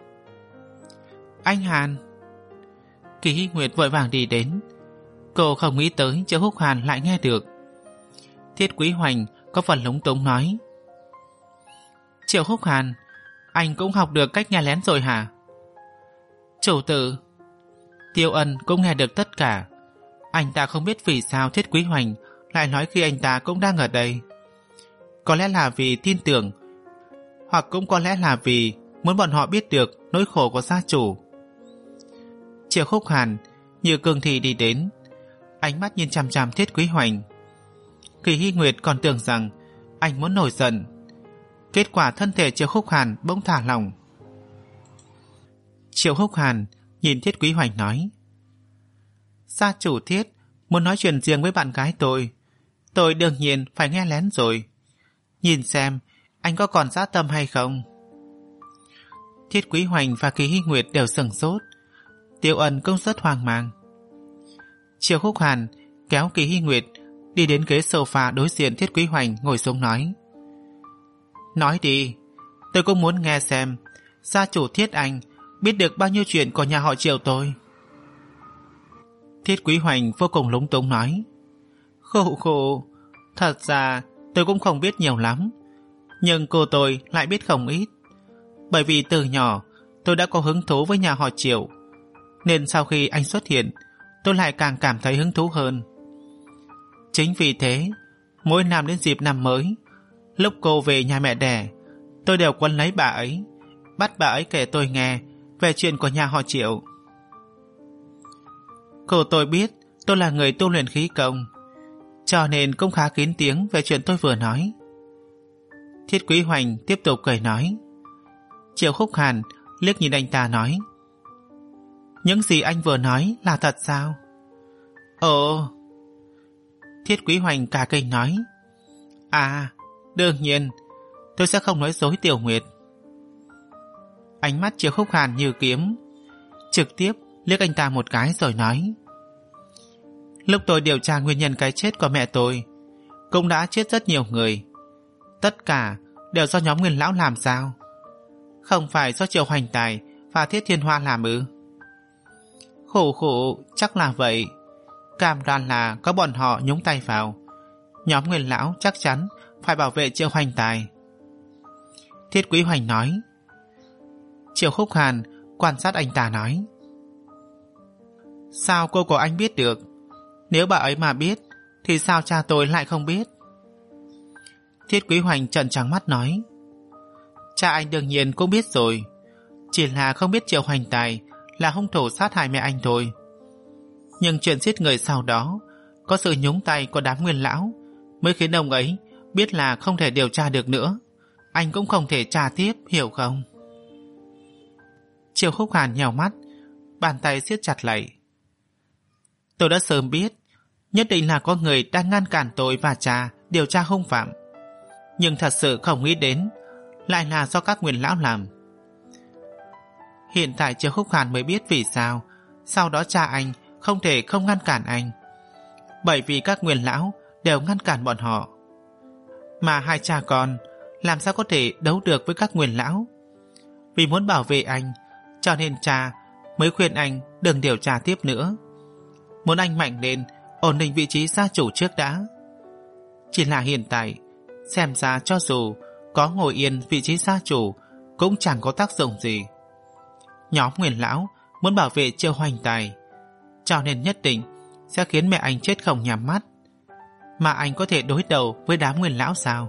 Anh Hàn! Kỳ Hy Nguyệt vội vàng đi đến. Cô không nghĩ tới Triệu Húc Hàn lại nghe được. Thiết Quý Hoành có phần lúng túng nói. Triệu Húc Hàn, anh cũng học được cách nghe lén rồi hả? Chủ tử! Tiêu Ân cũng nghe được tất cả. Anh ta không biết vì sao Thiết Quý Hoành lại nói khi anh ta cũng đang ở đây. Có lẽ là vì tin tưởng, hoặc cũng có lẽ là vì muốn bọn họ biết được nỗi khổ của gia chủ. Triệu Húc Hàn như cương thi đi đến, ánh mắt nhìn chằm chằm Thiết Quý Hoành. Kỳ Hy Nguyệt còn tưởng rằng anh muốn nổi giận. Kết quả thân thể Triệu Húc Hàn bỗng thả lỏng. Triệu Húc Hàn nhìn Thiết Quý Hoành nói. Gia chủ Thiết muốn nói chuyện riêng với bạn gái tôi, tôi đương nhiên phải nghe lén rồi. Nhìn xem anh có còn dã tâm hay không. Thiết Quý Hoành và Kỳ Hy Nguyệt đều sửng sốt. Tiêu Ân cũng rất hoang mang. Triệu Húc Hàn kéo Kỳ Hy Nguyệt đi đến ghế sofa đối diện Thiết Quý Hoành ngồi xuống nói. Nói đi, tôi cũng muốn nghe xem gia chủ Thiết anh biết được bao nhiêu chuyện của nhà họ Triệu tôi. Thiết Quý Hoành vô cùng lúng túng nói. Khổ khổ, thật ra tôi cũng không biết nhiều lắm, nhưng cô tôi lại biết không ít. Bởi vì từ nhỏ tôi đã có hứng thú với nhà họ Triệu, nên sau khi anh xuất hiện tôi lại càng cảm thấy hứng thú hơn. Chính vì thế, mỗi năm đến dịp năm mới, lúc cô về nhà mẹ đẻ, tôi đều quấn lấy bà ấy, bắt bà ấy kể tôi nghe về chuyện của nhà họ Triệu. Cô tôi biết tôi là người tu luyện khí công, cho nên cũng khá kín tiếng về chuyện tôi vừa nói. Thiết Quý Hoành tiếp tục cười nói. Triệu Húc Hàn liếc nhìn anh ta nói. Những gì anh vừa nói là thật sao? Ồ! Thiết Quý Hoành cả kinh nói. À, đương nhiên, tôi sẽ không nói dối Tiểu Nguyệt. Ánh mắt Triệu Húc Hàn như kiếm, trực tiếp liếc anh ta một cái rồi nói. Lúc tôi điều tra nguyên nhân cái chết của mẹ tôi, cũng đã chết rất nhiều người. Tất cả đều do nhóm Nguyên Lão làm sao? Không phải do Triệu Hoành Tài và Thiết Thiên Hoa làm ư? Khổ khổ, chắc là vậy. cam đoan là có bọn họ nhúng tay vào, nhóm Nguyên lão chắc chắn phải bảo vệ Triệu Hoành Tài. Thiết Quý Hoành nói. Triệu Khúc Hàn quan sát anh ta nói. Sao cô của anh biết được? Nếu bà ấy mà biết thì sao cha tôi lại không biết? Thiết Quý Hoành trợn trắng mắt nói. Cha anh đương nhiên cũng biết rồi, chỉ là không biết Triệu Hoành Tài là hung thủ sát hại mẹ anh thôi. Nhưng chuyện giết người sau đó có sự nhúng tay của đám Nguyên lão mới khiến ông ấy biết là không thể điều tra được nữa. Anh cũng không thể tra tiếp, hiểu không? Triệu Khúc Hàn nhèo mắt, bàn tay siết chặt lại. Tôi đã sớm biết, nhất định là có người đang ngăn cản tôi và cha điều tra hung phạm, nhưng thật sự không nghĩ đến lại là do các Nguyên lão làm. Hiện tại Triệu Khúc Hàn mới biết vì sao sau đó cha anh không thể không ngăn cản anh, bởi vì các Nguyên lão đều ngăn cản bọn họ. Mà hai cha con làm sao có thể đấu được với các Nguyên lão? Vì muốn bảo vệ anh, cho nên cha mới khuyên anh đừng điều tra tiếp nữa, muốn anh mạnh lên, ổn định vị trí gia chủ trước đã. Chỉ là hiện tại xem ra cho dù có ngồi yên vị trí gia chủ cũng chẳng có tác dụng gì. Nhóm Nguyên lão muốn bảo vệ Triệu Hoành Tài, cho nên nhất định sẽ khiến mẹ anh chết không nhắm mắt. Mà anh có thể đối đầu với đám Nguyên lão sao?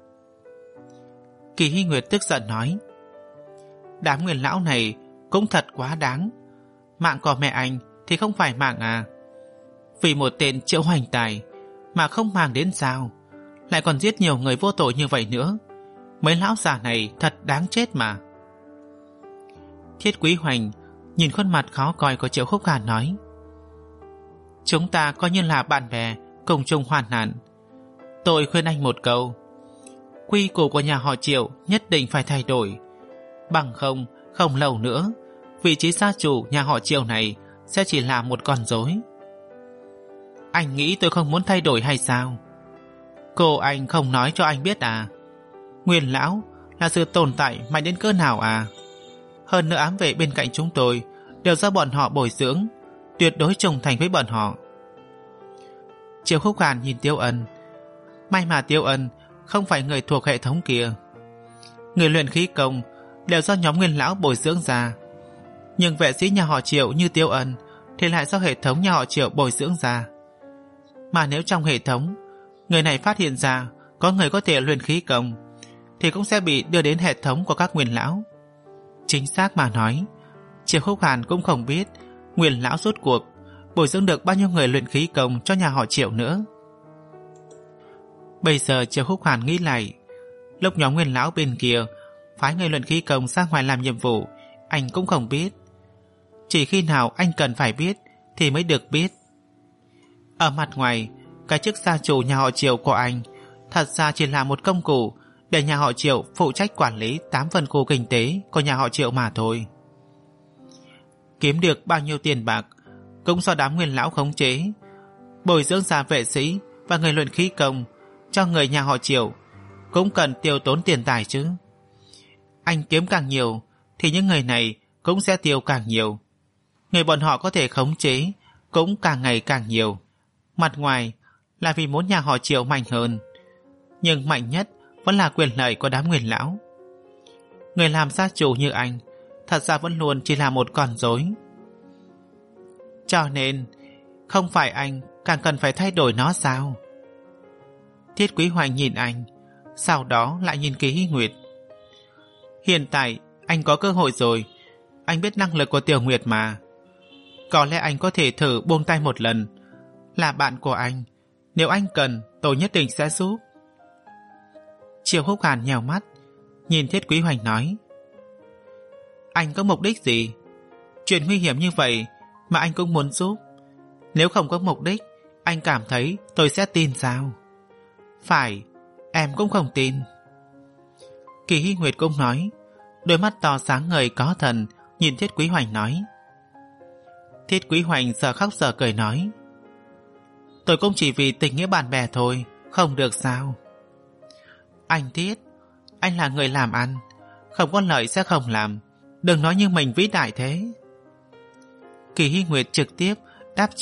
Kỳ Hy Nguyệt tức giận nói. Đám Nguyên lão này cũng thật quá đáng. Mạng của mẹ anh thì không phải mạng à? Vì một tên Triệu Hoành Tài mà không màng đến sao, lại còn giết nhiều người vô tội như vậy nữa. Mấy lão già này thật đáng chết mà. Thiết Quý Hoành nhìn khuôn mặt khó coi của Triệu Khúc Hàn nói. Chúng ta coi như là bạn bè, cùng chung hoạn nạn. Tôi khuyên anh một câu, quy củ của nhà họ Triệu nhất định phải thay đổi, bằng không, không lâu nữa vị trí gia chủ nhà họ Triệu này sẽ chỉ là một con rối. Anh nghĩ tôi không muốn thay đổi hay sao? Cô anh không nói cho anh biết à? Nguyên lão là sự tồn tại mạnh đến cỡ nào à? Hơn nữa ám vệ bên cạnh chúng tôi đều do bọn họ bồi dưỡng, tuyệt đối trung thành với bọn họ. Triệu Khúc Hàn nhìn Tiêu Ân. May mà Tiêu Ân không phải người thuộc hệ thống kia. Người luyện khí công đều do nhóm Nguyên lão bồi dưỡng ra, nhưng vệ sĩ nhà họ Triệu như Tiêu Ân thì lại do hệ thống nhà họ Triệu bồi dưỡng ra. Mà nếu trong hệ thống người này phát hiện ra có người có thể luyện khí công thì cũng sẽ bị đưa đến hệ thống của các Nguyên lão. Chính xác mà nói, Triệu Khúc Hàn cũng không biết Nguyên lão rốt cuộc bồi dưỡng được bao nhiêu người luyện khí công cho nhà họ Triệu nữa. Bây giờ Triệu Khúc Hàn nghĩ lại, lúc nhóm Nguyên lão bên kia phái người luyện khí công ra ngoài làm nhiệm vụ, anh cũng không biết. Chỉ khi nào anh cần phải biết thì mới được biết. Ở mặt ngoài, cái chức gia chủ nhà họ Triệu của anh thật ra chỉ là một công cụ để nhà họ Triệu phụ trách quản lý tám phần khu kinh tế của nhà họ Triệu mà thôi. Kiếm được bao nhiêu tiền bạc cũng do đám Nguyên lão khống chế, bồi dưỡng ra vệ sĩ và người luyện khí công cho người nhà họ Triệu cũng cần tiêu tốn tiền tài chứ. Anh kiếm càng nhiều thì những người này cũng sẽ tiêu càng nhiều. Người bọn họ có thể khống chế cũng càng ngày càng nhiều. Mặt ngoài là vì muốn nhà họ Triệu mạnh hơn, nhưng mạnh nhất vẫn là quyền lợi của đám Nguyên lão. Người làm gia chủ như anh thật ra vẫn luôn chỉ là một con rối. Cho nên không phải anh càng cần phải thay đổi nó sao? Thiết Quý Hoành nhìn anh, sau đó lại nhìn Kỳ Hy Nguyệt. Hiện tại anh có cơ hội rồi, anh biết năng lực của Tiểu Nguyệt mà. Có lẽ anh có thể thử buông tay một lần. Là bạn của anh, nếu anh cần tôi nhất định sẽ giúp. Triệu Khúc Hàn nhèo mắt nhìn Thiết Quý Hoành nói. Anh có mục đích gì? Chuyện nguy hiểm như vậy mà anh cũng muốn giúp. Nếu không có mục đích, anh cảm thấy tôi sẽ tin sao? Phải, em cũng không tin. Kỳ Hy Nguyệt cũng nói, đôi mắt to sáng ngời có thần nhìn Thiết Quý Hoành nói. Thiết Quý Hoành giờ khóc giờ cười nói, tôi cũng chỉ vì tình nghĩa bạn bè thôi, không được sao? Anh Thiết, anh là người làm ăn, không có lợi sẽ không làm, đừng nói như mình vĩ đại thế. Kỳ Hy Nguyệt trực tiếp đáp trả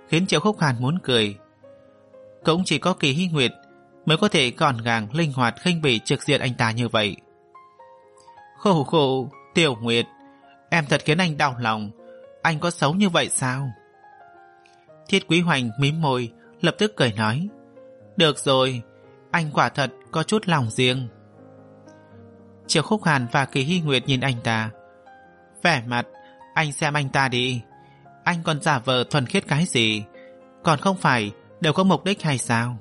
khiến Triệu Khúc Hàn muốn cười. Cũng chỉ có Kỳ Hy Nguyệt mới có thể gọn gàng, linh hoạt, khinh bỉ trực diện anh ta như vậy. Khổ khổ, Tiểu Nguyệt, em thật khiến anh đau lòng. Anh có xấu như vậy sao? Thiết Quý Hoành mím môi, lập tức cười nói, được rồi, anh quả thật có chút lòng riêng. Triệu Khúc Hàn và Kỳ Hy Nguyệt nhìn anh ta. Vẻ mặt, anh xem anh ta đi. Anh còn giả vờ thuần khiết cái gì? Còn không phải đều có mục đích hay sao?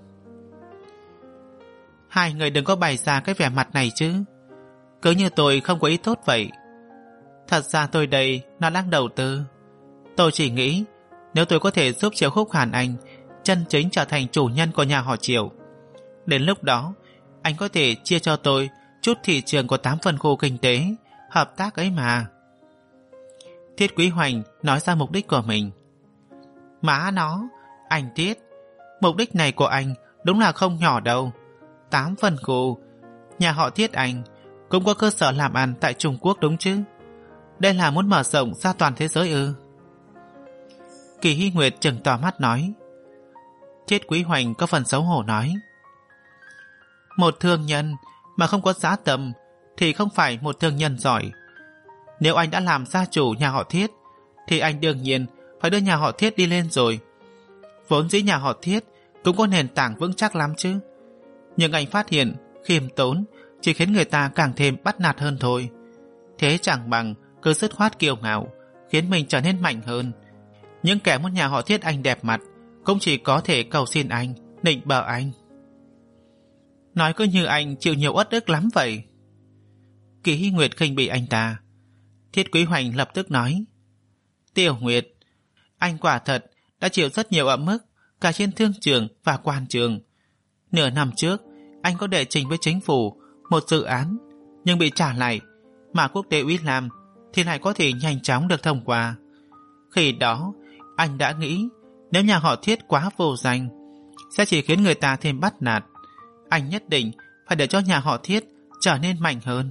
Hai người đừng có bày ra cái vẻ mặt này chứ. Cứ như tôi không có ý tốt vậy. Thật ra tôi đây nó đang đầu tư. Tôi chỉ nghĩ nếu tôi có thể giúp Triệu Khúc Hàn anh chân chính trở thành chủ nhân của nhà họ Triệu, đến lúc đó anh có thể chia cho tôi chút thị trường của tám phần khu kinh tế, hợp tác ấy mà. Thiết Quý Hoành nói ra mục đích của mình. Má nó, anh Tiết, mục đích này của anh đúng là không nhỏ đâu. Tám phần khu, nhà họ Thiết anh cũng có cơ sở làm ăn tại Trung Quốc đúng chứ? Đây là muốn mở rộng ra toàn thế giới ư? Kỳ Hy Nguyệt trừng to mắt nói. Thiết Quý Hoành có phần xấu hổ nói, một thương nhân mà không có giá tầm thì không phải một thương nhân giỏi. Nếu anh đã làm gia chủ nhà họ Thiết thì anh đương nhiên phải đưa nhà họ Thiết đi lên rồi. Vốn dĩ nhà họ Thiết cũng có nền tảng vững chắc lắm chứ. Nhưng anh phát hiện khiêm tốn chỉ khiến người ta càng thêm bắt nạt hơn thôi. Thế chẳng bằng cứ dứt khoát kiêu ngạo, khiến mình trở nên mạnh hơn. Những kẻ muốn nhà họ Thiết anh đẹp mặt cũng chỉ có thể cầu xin anh, nịnh bợ anh. Nói cứ như anh chịu nhiều uất ức lắm vậy. Kỳ Hy Nguyệt khinh bỉ anh ta. Thiết Quý Hoành lập tức nói, Tiểu Nguyệt, anh quả thật đã chịu rất nhiều ẩm mức cả trên thương trường và quan trường. Nửa năm trước anh có đệ trình với chính phủ một dự án, nhưng bị trả lại, mà quốc tế Uy Lam thì lại có thể nhanh chóng được thông qua. Khi đó anh đã nghĩ nếu nhà họ Thiết quá vô danh sẽ chỉ khiến người ta thêm bắt nạt. Anh nhất định phải để cho nhà họ Thiết trở nên mạnh hơn.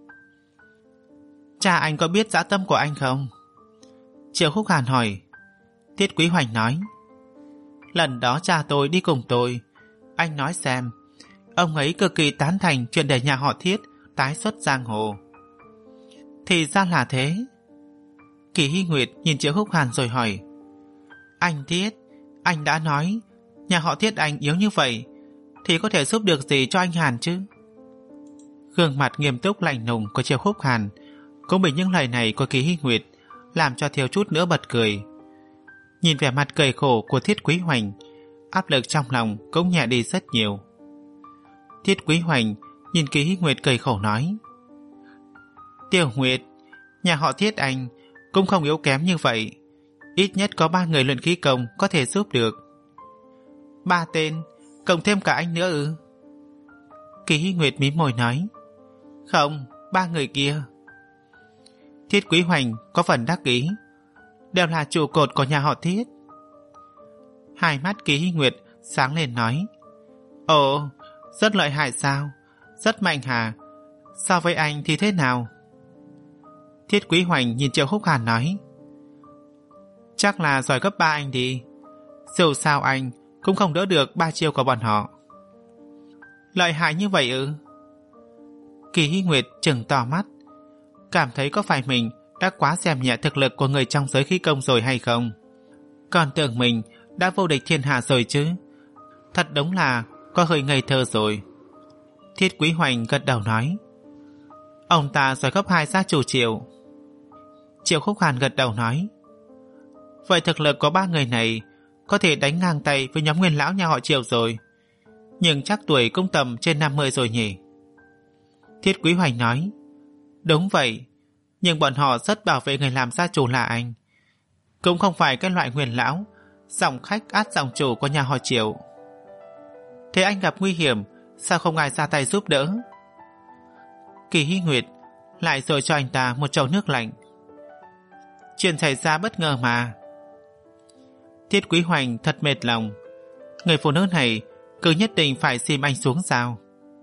Cha anh có biết dã tâm của anh không? Triệu Khúc Hàn hỏi. Thiết Quý Hoành nói, lần đó cha tôi đi cùng tôi. Anh nói xem, ông ấy cực kỳ tán thành chuyện để nhà họ Thiết tái xuất giang hồ. Thì ra là thế. Kỳ Hy Nguyệt nhìn Triệu Khúc Hàn rồi hỏi, anh Thiết, anh đã nói nhà họ Thiết anh yếu như vậy thì có thể giúp được gì cho anh Hàn chứ? Gương mặt nghiêm túc lạnh lùng của Triệu Khúc Hàn cũng bị những lời này của Kỳ Hy Nguyệt làm cho thiếu chút nữa bật cười. Nhìn vẻ mặt cười khổ của Thiết Quý Hoành, áp lực trong lòng cũng nhẹ đi rất nhiều. Thiết Quý Hoành nhìn Kỳ Hy Nguyệt cười khổ nói, Tiểu Nguyệt, nhà họ Thiết anh cũng không yếu kém như vậy. Ít nhất có ba người luyện khí công có thể giúp được. Ba tên, cộng thêm cả anh nữa ư? Kỳ Hy Nguyệt mím môi nói, không, ba người kia. Thiết Quý Hoành có phần đắc ý, đều là trụ cột của nhà họ Thiết. Hai mắt Kỳ Hy Nguyệt sáng lên nói, ồ, rất lợi hại sao? Rất mạnh hả? So với anh thì thế nào? Thiết Quý Hoành nhìn Triệu Khúc Hàn nói, chắc là giỏi gấp ba anh đi. Dù sao anh cũng không đỡ được ba chiêu của bọn họ. Lợi hại như vậy ư? Kỳ Hy Nguyệt trừng to mắt, cảm thấy có phải mình đã quá xem nhẹ thực lực của người trong giới khí công rồi hay không. Còn tưởng mình đã vô địch thiên hạ rồi chứ. Thật đúng là có hơi ngây thơ rồi. Thiết Quý Hoành gật đầu nói, ông ta giỏi gấp hai gia chủ Triệu. Triệu Khúc Hàn gật đầu nói, vậy thực lực của ba người này có thể đánh ngang tay với nhóm nguyên lão nhà họ Triệu rồi. Nhưng chắc tuổi cũng tầm trên năm mươi rồi nhỉ? Thiết Quý Hoành nói, đúng vậy, nhưng bọn họ rất bảo vệ người làm gia chủ là anh. Cũng không phải cái loại nguyên lão giọng khách át giọng chủ của nhà họ Triệu. Thế anh gặp nguy hiểm, sao không ai ra tay giúp đỡ? Kỳ Hy Nguyệt lại rồi cho anh ta một chậu nước lạnh. Chuyện xảy ra bất ngờ mà. Thiết Quý Hoành thật mệt lòng. Người phụ nữ này cứ nhất định phải xin anh xuống sao?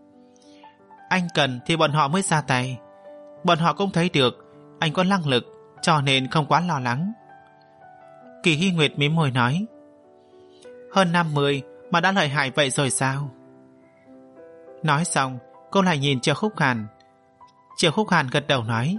Anh cần thì bọn họ mới ra tay. Bọn họ cũng thấy được anh có năng lực, cho nên không quá lo lắng. Kỳ Hy Nguyệt mím môi nói, Hơn năm mươi mà đã lợi hại vậy rồi sao? Nói xong, cô lại nhìn Triệu Khúc Hàn. Triệu Khúc Hàn gật đầu nói,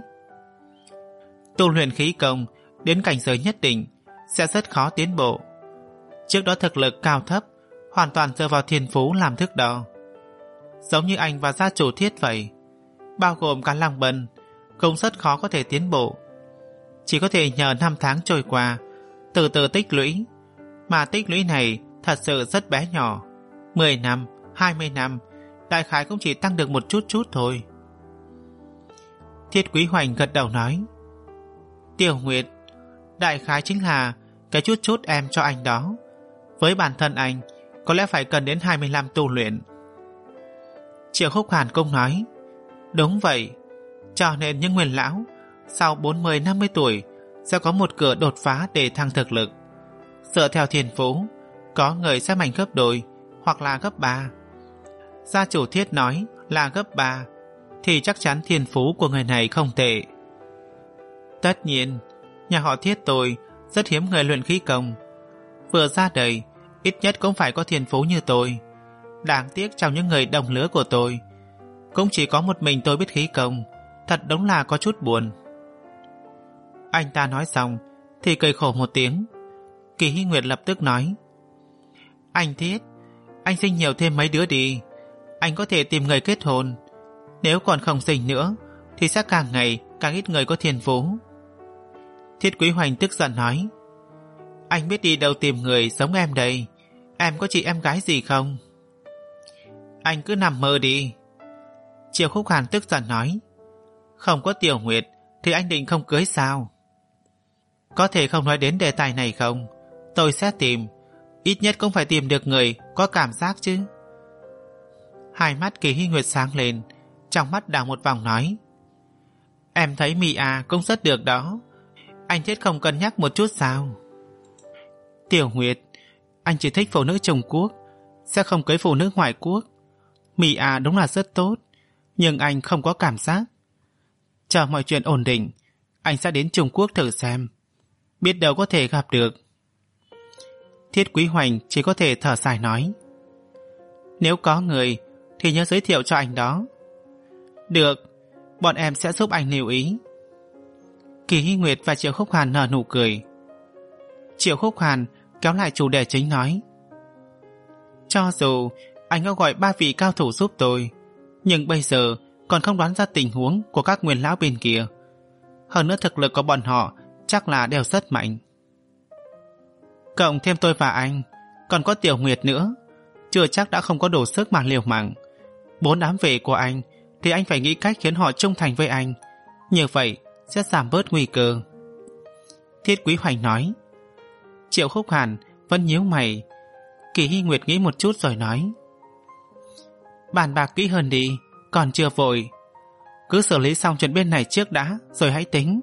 tu luyện khí công đến cảnh giới nhất định sẽ rất khó tiến bộ. Trước đó thực lực cao thấp hoàn toàn dựa vào thiên phú làm thước đo. Giống như anh và gia chủ Thiết vậy, bao gồm cả Lăng Bân, cũng rất khó có thể tiến bộ. Chỉ có thể nhờ năm tháng trôi qua, từ từ tích lũy. Mà tích lũy này thật sự rất bé nhỏ. Mười năm, hai mươi năm, đại khái cũng chỉ tăng được một chút chút thôi. Thiết Quý Hoành gật đầu nói, Tiểu Nguyệt, đại khái chính là cái chút chút em cho anh đó. Với bản thân anh, có lẽ phải cần đến hai mươi năm tu luyện. Triệu Khúc Hàn cũng nói, đúng vậy, cho nên những nguyên lão sau bốn mươi năm mươi tuổi sẽ có một cửa đột phá để thăng thực lực. Dựa theo thiên phú, có người sẽ mạnh gấp đôi hoặc là gấp ba. Gia chủ Thiết nói là gấp ba, thì chắc chắn thiên phú của người này không tệ. Tất nhiên, nhà họ Thiết tôi rất hiếm người luyện khí công. Vừa ra đời, ít nhất cũng phải có thiên phú như tôi. Đáng tiếc trong những người đồng lứa của tôi, cũng chỉ có một mình tôi biết khí công. Thật đúng là có chút buồn. Anh ta nói xong thì cười khổ một tiếng. Kỳ Hy Nguyệt lập tức nói, anh Thiết, anh sinh nhiều thêm mấy đứa đi. Anh có thể tìm người kết hôn. Nếu còn không sinh nữa thì sẽ càng ngày càng ít người có thiên phú. Thiết Quý Hoành tức giận nói, anh biết đi đâu tìm người giống em đây. Em có chị em gái gì không? Anh cứ nằm mơ đi. Triệu Khúc Hàn tức giận nói, không có Tiểu Nguyệt thì anh định không cưới sao? Có thể không nói đến đề tài này không? Tôi sẽ tìm. Ít nhất cũng phải tìm được người có cảm giác chứ. Hai mắt Kỳ Hy Nguyệt sáng lên, trong mắt đảo một vòng nói, em thấy Mia cũng rất được đó. Anh Thiết không cân nhắc một chút sao? Tiểu Nguyệt, anh chỉ thích phụ nữ Trung Quốc, sẽ không cưới phụ nữ ngoại quốc. Mia đúng là rất tốt, nhưng anh không có cảm giác. Chờ mọi chuyện ổn định, anh sẽ đến Trung Quốc thử xem, biết đâu có thể gặp được. Thiết Quý Hoành chỉ có thể thở dài nói, nếu có người thì nhớ giới thiệu cho anh đó. Được, bọn em sẽ giúp anh lưu ý. Kỳ Hy Nguyệt và Triệu Khúc Hàn nở nụ cười. Triệu Khúc Hàn kéo lại chủ đề chính nói, cho dù anh có gọi ba vị cao thủ giúp tôi, nhưng bây giờ còn không đoán ra tình huống của các nguyên lão bên kia. Hơn nữa thực lực của bọn họ chắc là đều rất mạnh. Cộng thêm tôi và anh, còn có Tiểu Nguyệt nữa, chưa chắc đã không có đủ sức mà liều mạng. Bốn ám vệ của anh thì anh phải nghĩ cách khiến họ trung thành với anh, như vậy sẽ giảm bớt nguy cơ. Thiết Quý Hoành nói. Triệu Khúc Hàn vẫn nhíu mày. Kỳ Hy Nguyệt nghĩ một chút rồi nói, bàn bạc kỹ hơn đi, còn chưa vội. Cứ xử lý xong chuyện bên này trước đã, rồi hãy tính.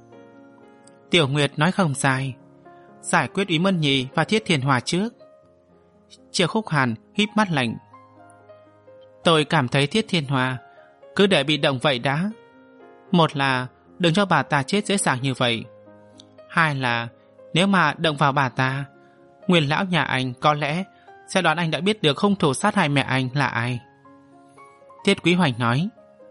Tiểu Nguyệt nói không sai, giải quyết Úy Mân Nhì và Thiết Thiền Hòa trước. Triệu Khúc Hàn híp mắt lạnh. Tôi cảm thấy Thiết Thiên Hòa cứ để bị động vậy đã. Một là đừng cho bà ta chết dễ dàng như vậy. Hai là nếu mà động vào bà ta, nguyên lão nhà anh có lẽ sẽ đoán anh đã biết được hung thủ sát hại mẹ anh là ai. Thiết Quý Hoành nói.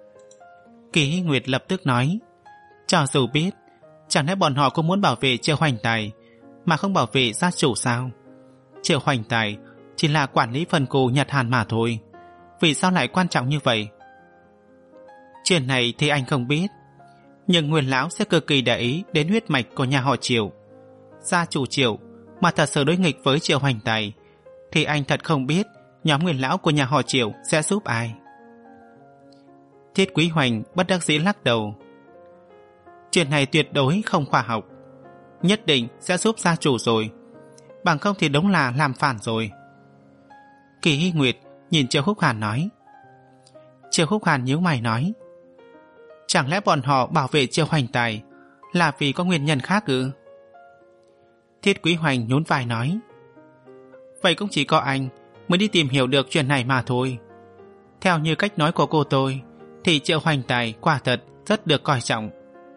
Kỳ Hy Nguyệt lập tức nói, cho dù biết, chẳng lẽ bọn họ cũng muốn bảo vệ Triệu Hoành Tài mà không bảo vệ gia chủ sao? Triệu Hoành Tài chỉ là quản lý phần cù Nhật Hàn mà thôi, vì sao lại quan trọng như vậy? Chuyện này thì anh không biết, nhưng nguyên lão sẽ cực kỳ để ý đến huyết mạch của nhà họ Triệu. Gia chủ Triệu mà thật sự đối nghịch với Triệu Hoành Tài thì anh thật không biết nhóm nguyên lão của nhà họ Triệu sẽ giúp ai. Thiết Quý Hoành bất đắc dĩ lắc đầu. Chuyện này tuyệt đối không khoa học, nhất định sẽ giúp gia chủ rồi, bằng không thì đúng là làm phản rồi. Kỳ Hy Nguyệt nhìn Triệu Khúc Hàn nói. Triệu Khúc Hàn nhíu mày nói, chẳng lẽ bọn họ bảo vệ Triệu Hoành Tài là vì có nguyên nhân khác ư? Thiết Quý Hoành nhún vai nói, vậy cũng chỉ có anh mới đi tìm hiểu được chuyện này mà thôi. Theo như cách nói của cô tôi thì Triệu Hoành Tài quả thật rất được coi trọng.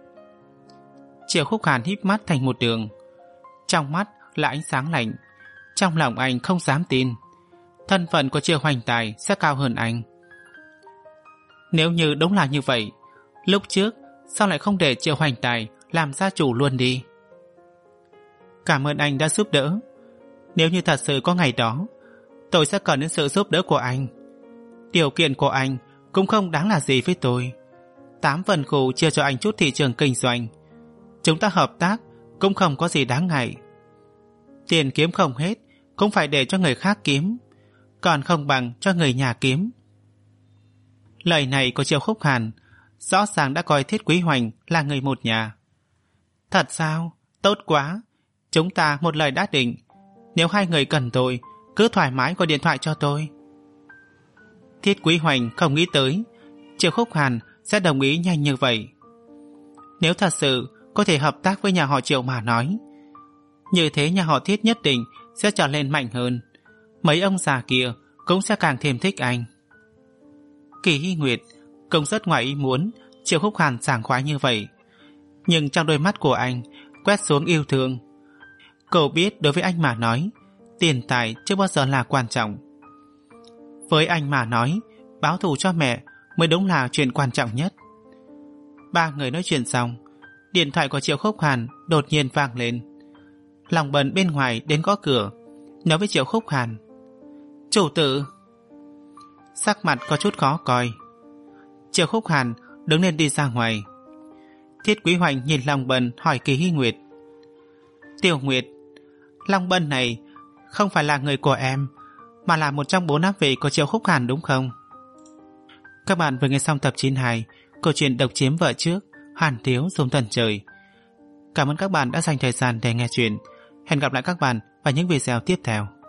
Triệu Khúc Hàn híp mắt thành một đường, trong mắt là ánh sáng lạnh, Trong lòng anh không dám tin, thân phận của Triệu Hoành Tài sẽ cao hơn anh. Nếu như đúng là như vậy, lúc trước sao lại không để Triệu Hoành Tài làm gia chủ luôn đi? Cảm ơn anh đã giúp đỡ. Nếu như thật sự có ngày đó, tôi sẽ cần đến sự giúp đỡ của anh. Điều kiện của anh cũng không đáng là gì với tôi. Tám phần khu chia cho anh chút thị trường kinh doanh. Chúng ta hợp tác cũng không có gì đáng ngại. Tiền kiếm không hết cũng phải để cho người khác kiếm, còn không bằng cho người nhà kiếm. Lời này của Triệu Khúc Hàn rõ ràng đã coi Thiết Quý Hoành là người một nhà. Thật sao? Tốt quá. Chúng ta một lời đã định. Nếu hai người cần tôi, cứ thoải mái gọi điện thoại cho tôi. Thiết Quý Hoành không nghĩ tới Triệu Khúc Hàn sẽ đồng ý nhanh như vậy. Nếu thật sự có thể hợp tác với nhà họ Triệu mà nói, như thế nhà họ Thiết nhất định sẽ trở lên mạnh hơn. Mấy ông già kia cũng sẽ càng thêm thích anh. Kỳ Hy Nguyệt cũng rất ngoài ý muốn Triệu Khúc Hàn sảng khoái như vậy, nhưng trong đôi mắt của anh quét xuống yêu thương. Cô biết đối với anh mà nói, tiền tài chưa bao giờ là quan trọng. Với anh mà nói, báo thù cho mẹ mới đúng là chuyện quan trọng nhất. Ba người nói chuyện xong, điện thoại của Triệu Khúc Hàn đột nhiên vang lên. Lòng Bần bên ngoài đến gõ cửa, nói với Triệu Khúc Hàn: chủ tử. Sắc mặt có chút khó coi. Triệu Khúc Hàn đứng lên đi ra ngoài. Thiết Quý Hoành nhìn Long Bần hỏi Kỳ Hy Nguyệt: Tiểu Nguyệt, Long Bần này không phải là người của em, mà là một trong bốn áp vị của Triệu Khúc Hàn đúng không? Các bạn vừa nghe xong tập chín mươi hai câu chuyện độc chiếm vợ trước, Hàn Thiếu Dung Thần Trời. Cảm ơn các bạn đã dành thời gian để nghe chuyện. Hẹn gặp lại các bạn vào những video tiếp theo.